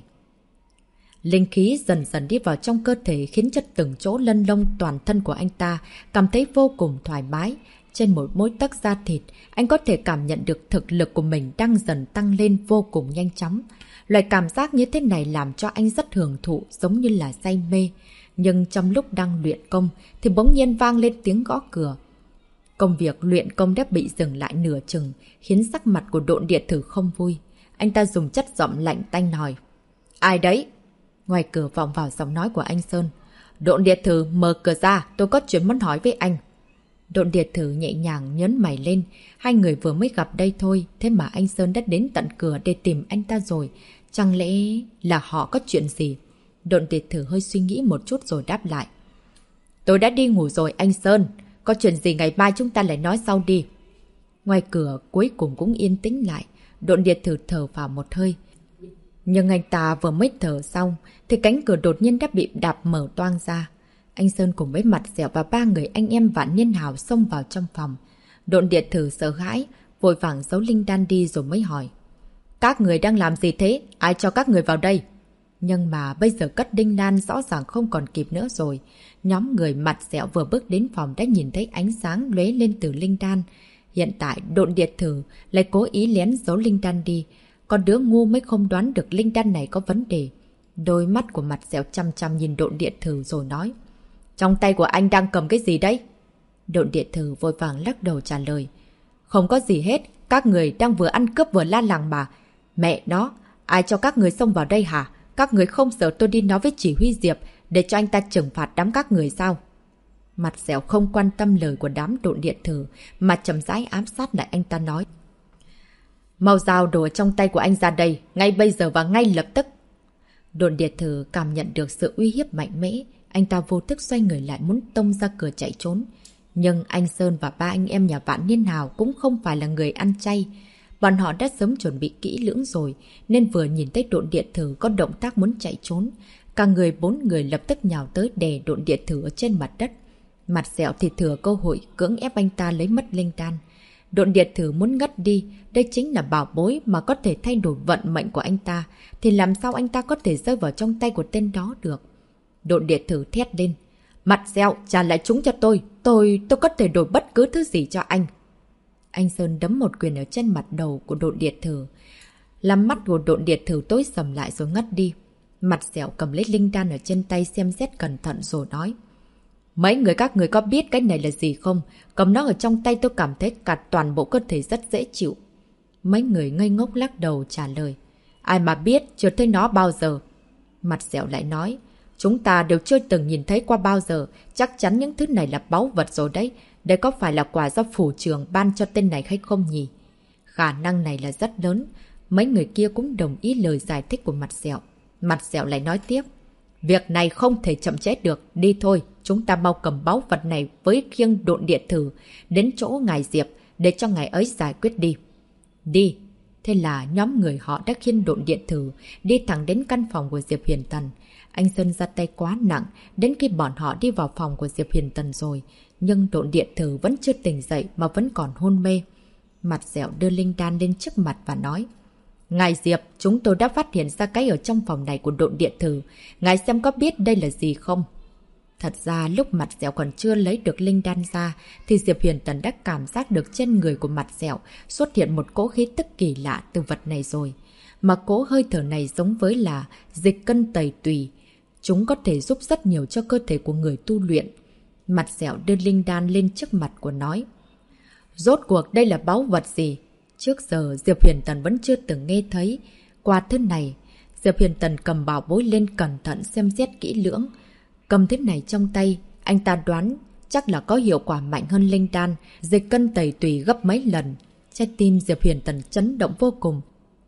S1: Linh khí dần dần đi vào trong cơ thể khiến cho từng chỗ lân lông toàn thân của anh ta cảm thấy vô cùng thoải mái. Trên một mỗi tấc da thịt, anh có thể cảm nhận được thực lực của mình đang dần tăng lên vô cùng nhanh chóng. Loại cảm giác như thế này làm cho anh rất hưởng thụ, giống như là say mê. Nhưng trong lúc đang luyện công thì bỗng nhiên vang lên tiếng gõ cửa. Công việc luyện công đã bị dừng lại nửa chừng, khiến sắc mặt của độn địa thử không vui. Anh ta dùng chất giọng lạnh tanh nói. Ai đấy? Ngoài cửa vọng vào giọng nói của anh Sơn. Độn địa thử mở cửa ra, tôi có chuyện muốn hỏi với anh. Độn địa thử nhẹ nhàng nhấn mày lên. Hai người vừa mới gặp đây thôi, thế mà anh Sơn đã đến tận cửa để tìm anh ta rồi. Chẳng lẽ là họ có chuyện gì? Độn địa thử hơi suy nghĩ một chút rồi đáp lại. Tôi đã đi ngủ rồi anh Sơn. Có chuyện gì ngày mai chúng ta lại nói sau đi. Ngoài cửa cuối cùng cũng yên tĩnh lại. Độn địa thử thở vào một hơi. Nhưng anh ta vừa mới thở xong thì cánh cửa đột nhiên đã bị đạp mở toang ra. Anh Sơn cùng với Mặt Dẻo và ba người anh em Vạn Niên Hào xông vào trong phòng. Độn Điện Thử sợ hãi, vội vàng giấu linh đan đi rồi mới hỏi. Các người đang làm gì thế? Ai cho các người vào đây? Nhưng mà bây giờ cất đinh đan rõ ràng không còn kịp nữa rồi. Nhóm người Mặt Dẻo vừa bước đến phòng đã nhìn thấy ánh sáng lóe lên từ linh đan. Hiện tại Độn Điện Thử lại cố ý lén giấu linh đan đi. Còn đứa ngu mới không đoán được linh đan này có vấn đề. Đôi mắt của Mặt Dẻo chăm chăm nhìn Độn Điện Thử rồi nói. Trong tay của anh đang cầm cái gì đấy? Độn Điện Thử vội vàng lắc đầu trả lời. Không có gì hết, các người đang vừa ăn cướp vừa la làng mà. Mẹ nó, ai cho các người xông vào đây hả? Các người không sợ tôi đi nói với chỉ huy Diệp để cho anh ta trừng phạt đám các người sao? Mặt Dẻo không quan tâm lời của đám Độn Điện Thử mà chậm rãi ám sát lại anh ta nói. Mau giao đồ trong tay của anh ra đây, ngay bây giờ và ngay lập tức. Độn Điện Thử cảm nhận được sự uy hiếp mạnh mẽ, anh ta vô thức xoay người lại muốn tông ra cửa chạy trốn. Nhưng anh Sơn và ba anh em nhà Vạn Niên Hào cũng không phải là người ăn chay. Bọn họ đã sớm chuẩn bị kỹ lưỡng rồi, nên vừa nhìn thấy Độn Điện Thử có động tác muốn chạy trốn. Cả bốn người lập tức nhào tới đè Độn Điện Thử ở trên mặt đất. Mặt Dẻo thì thừa cơ hội cưỡng ép anh ta lấy mất linh đan. Độn Điện Thử muốn ngất đi, đây chính là bảo bối mà có thể thay đổi vận mệnh của anh ta, thì làm sao anh ta có thể rơi vào trong tay của tên đó được. Độn Điện Thử thét lên. Mặt Dẻo, trả lại chúng cho tôi có thể đổi bất cứ thứ gì cho anh. Anh Sơn đấm một quyền ở trên mặt đầu của Độn Điện Thử, làm mắt của Độn Điện Thử tối sầm lại rồi ngất đi. Mặt Dẻo cầm lấy linh đan ở trên tay xem xét cẩn thận rồi nói. Mấy người các người có biết cái này là gì không? Cầm nó ở trong tay tôi cảm thấy cả toàn bộ cơ thể rất dễ chịu. Mấy người ngây ngốc lắc đầu trả lời. Ai mà biết, chưa thấy nó bao giờ. Mặt Dẻo lại nói. Chúng ta đều chưa từng nhìn thấy qua bao giờ. Chắc chắn những thứ này là báu vật rồi đấy. Đây có phải là quà do phủ trường ban cho tên này hay không nhỉ? Khả năng này là rất lớn. Mấy người kia cũng đồng ý lời giải thích của Mặt Dẻo. Mặt Dẻo lại nói tiếp. Việc này không thể chậm trễ được. Đi thôi, chúng ta mau cầm báu vật này với khiêng Độn Điện Thử đến chỗ ngài Diệp để cho ngài ấy giải quyết đi. Đi. Thế là nhóm người họ đã khiêng Độn Điện Thử đi thẳng đến căn phòng của Diệp Huyền Tần. Anh Sơn ra tay quá nặng, đến khi bọn họ đi vào phòng của Diệp Huyền Tần rồi, nhưng Độn Điện Thử vẫn chưa tỉnh dậy mà vẫn còn hôn mê. Mặt Dẻo đưa linh đan lên trước mặt và nói. Ngài Diệp, chúng tôi đã phát hiện ra cái ở trong phòng này của Độn Điện Thử. Ngài xem có biết đây là gì không? Thật ra lúc Mặt Dẻo còn chưa lấy được linh đan ra thì Diệp Huyền Tần đã cảm giác được trên người của Mặt Dẻo xuất hiện một cỗ khí tức kỳ lạ từ vật này rồi. Mà cỗ hơi thở này giống với là dịch cân tẩy tùy. Chúng có thể giúp rất nhiều cho cơ thể của người tu luyện. Mặt Dẻo đưa linh đan lên trước mặt của nói. Rốt cuộc đây là báu vật gì? Trước giờ Diệp Huyền Tần vẫn chưa từng nghe thấy qua thứ này. Diệp Huyền Tần cầm bảo bối lên cẩn thận xem xét kỹ lưỡng. Cầm thứ này trong tay, anh ta đoán chắc là có hiệu quả mạnh hơn linh đan, dịch cân tẩy tùy gấp mấy lần. Trái tim Diệp Huyền Tần chấn động vô cùng.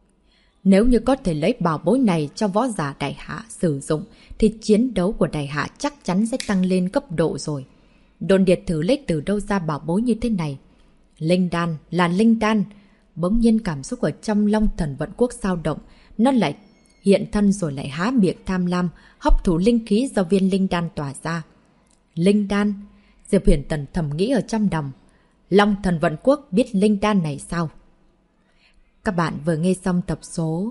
S1: Nếu như có thể lấy bảo bối này cho võ giả đại hạ sử dụng, thì chiến đấu của đại hạ chắc chắn sẽ tăng lên cấp độ rồi. Độn Điện Thử lấy từ đâu ra bảo bối như thế này? Linh đan là linh đan. Bỗng nhiên cảm xúc ở trong Long Thần Vận Quốc dao động, nó lại hiện thân rồi lại há miệng tham lam, hấp thụ linh khí do viên linh đan tỏa ra. Linh đan? Diệp Huyền Tần thầm nghĩ ở trong lòng. Long Thần Vận Quốc biết linh đan này sao? Các bạn vừa nghe xong tập số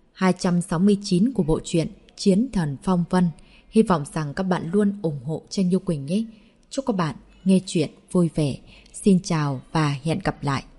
S1: 269 của bộ truyện Chiến Thần Phong Vân. Hy vọng rằng các bạn luôn ủng hộ Tranh Như Quỳnh nhé. Chúc các bạn nghe chuyện vui vẻ. Xin chào và hẹn gặp lại.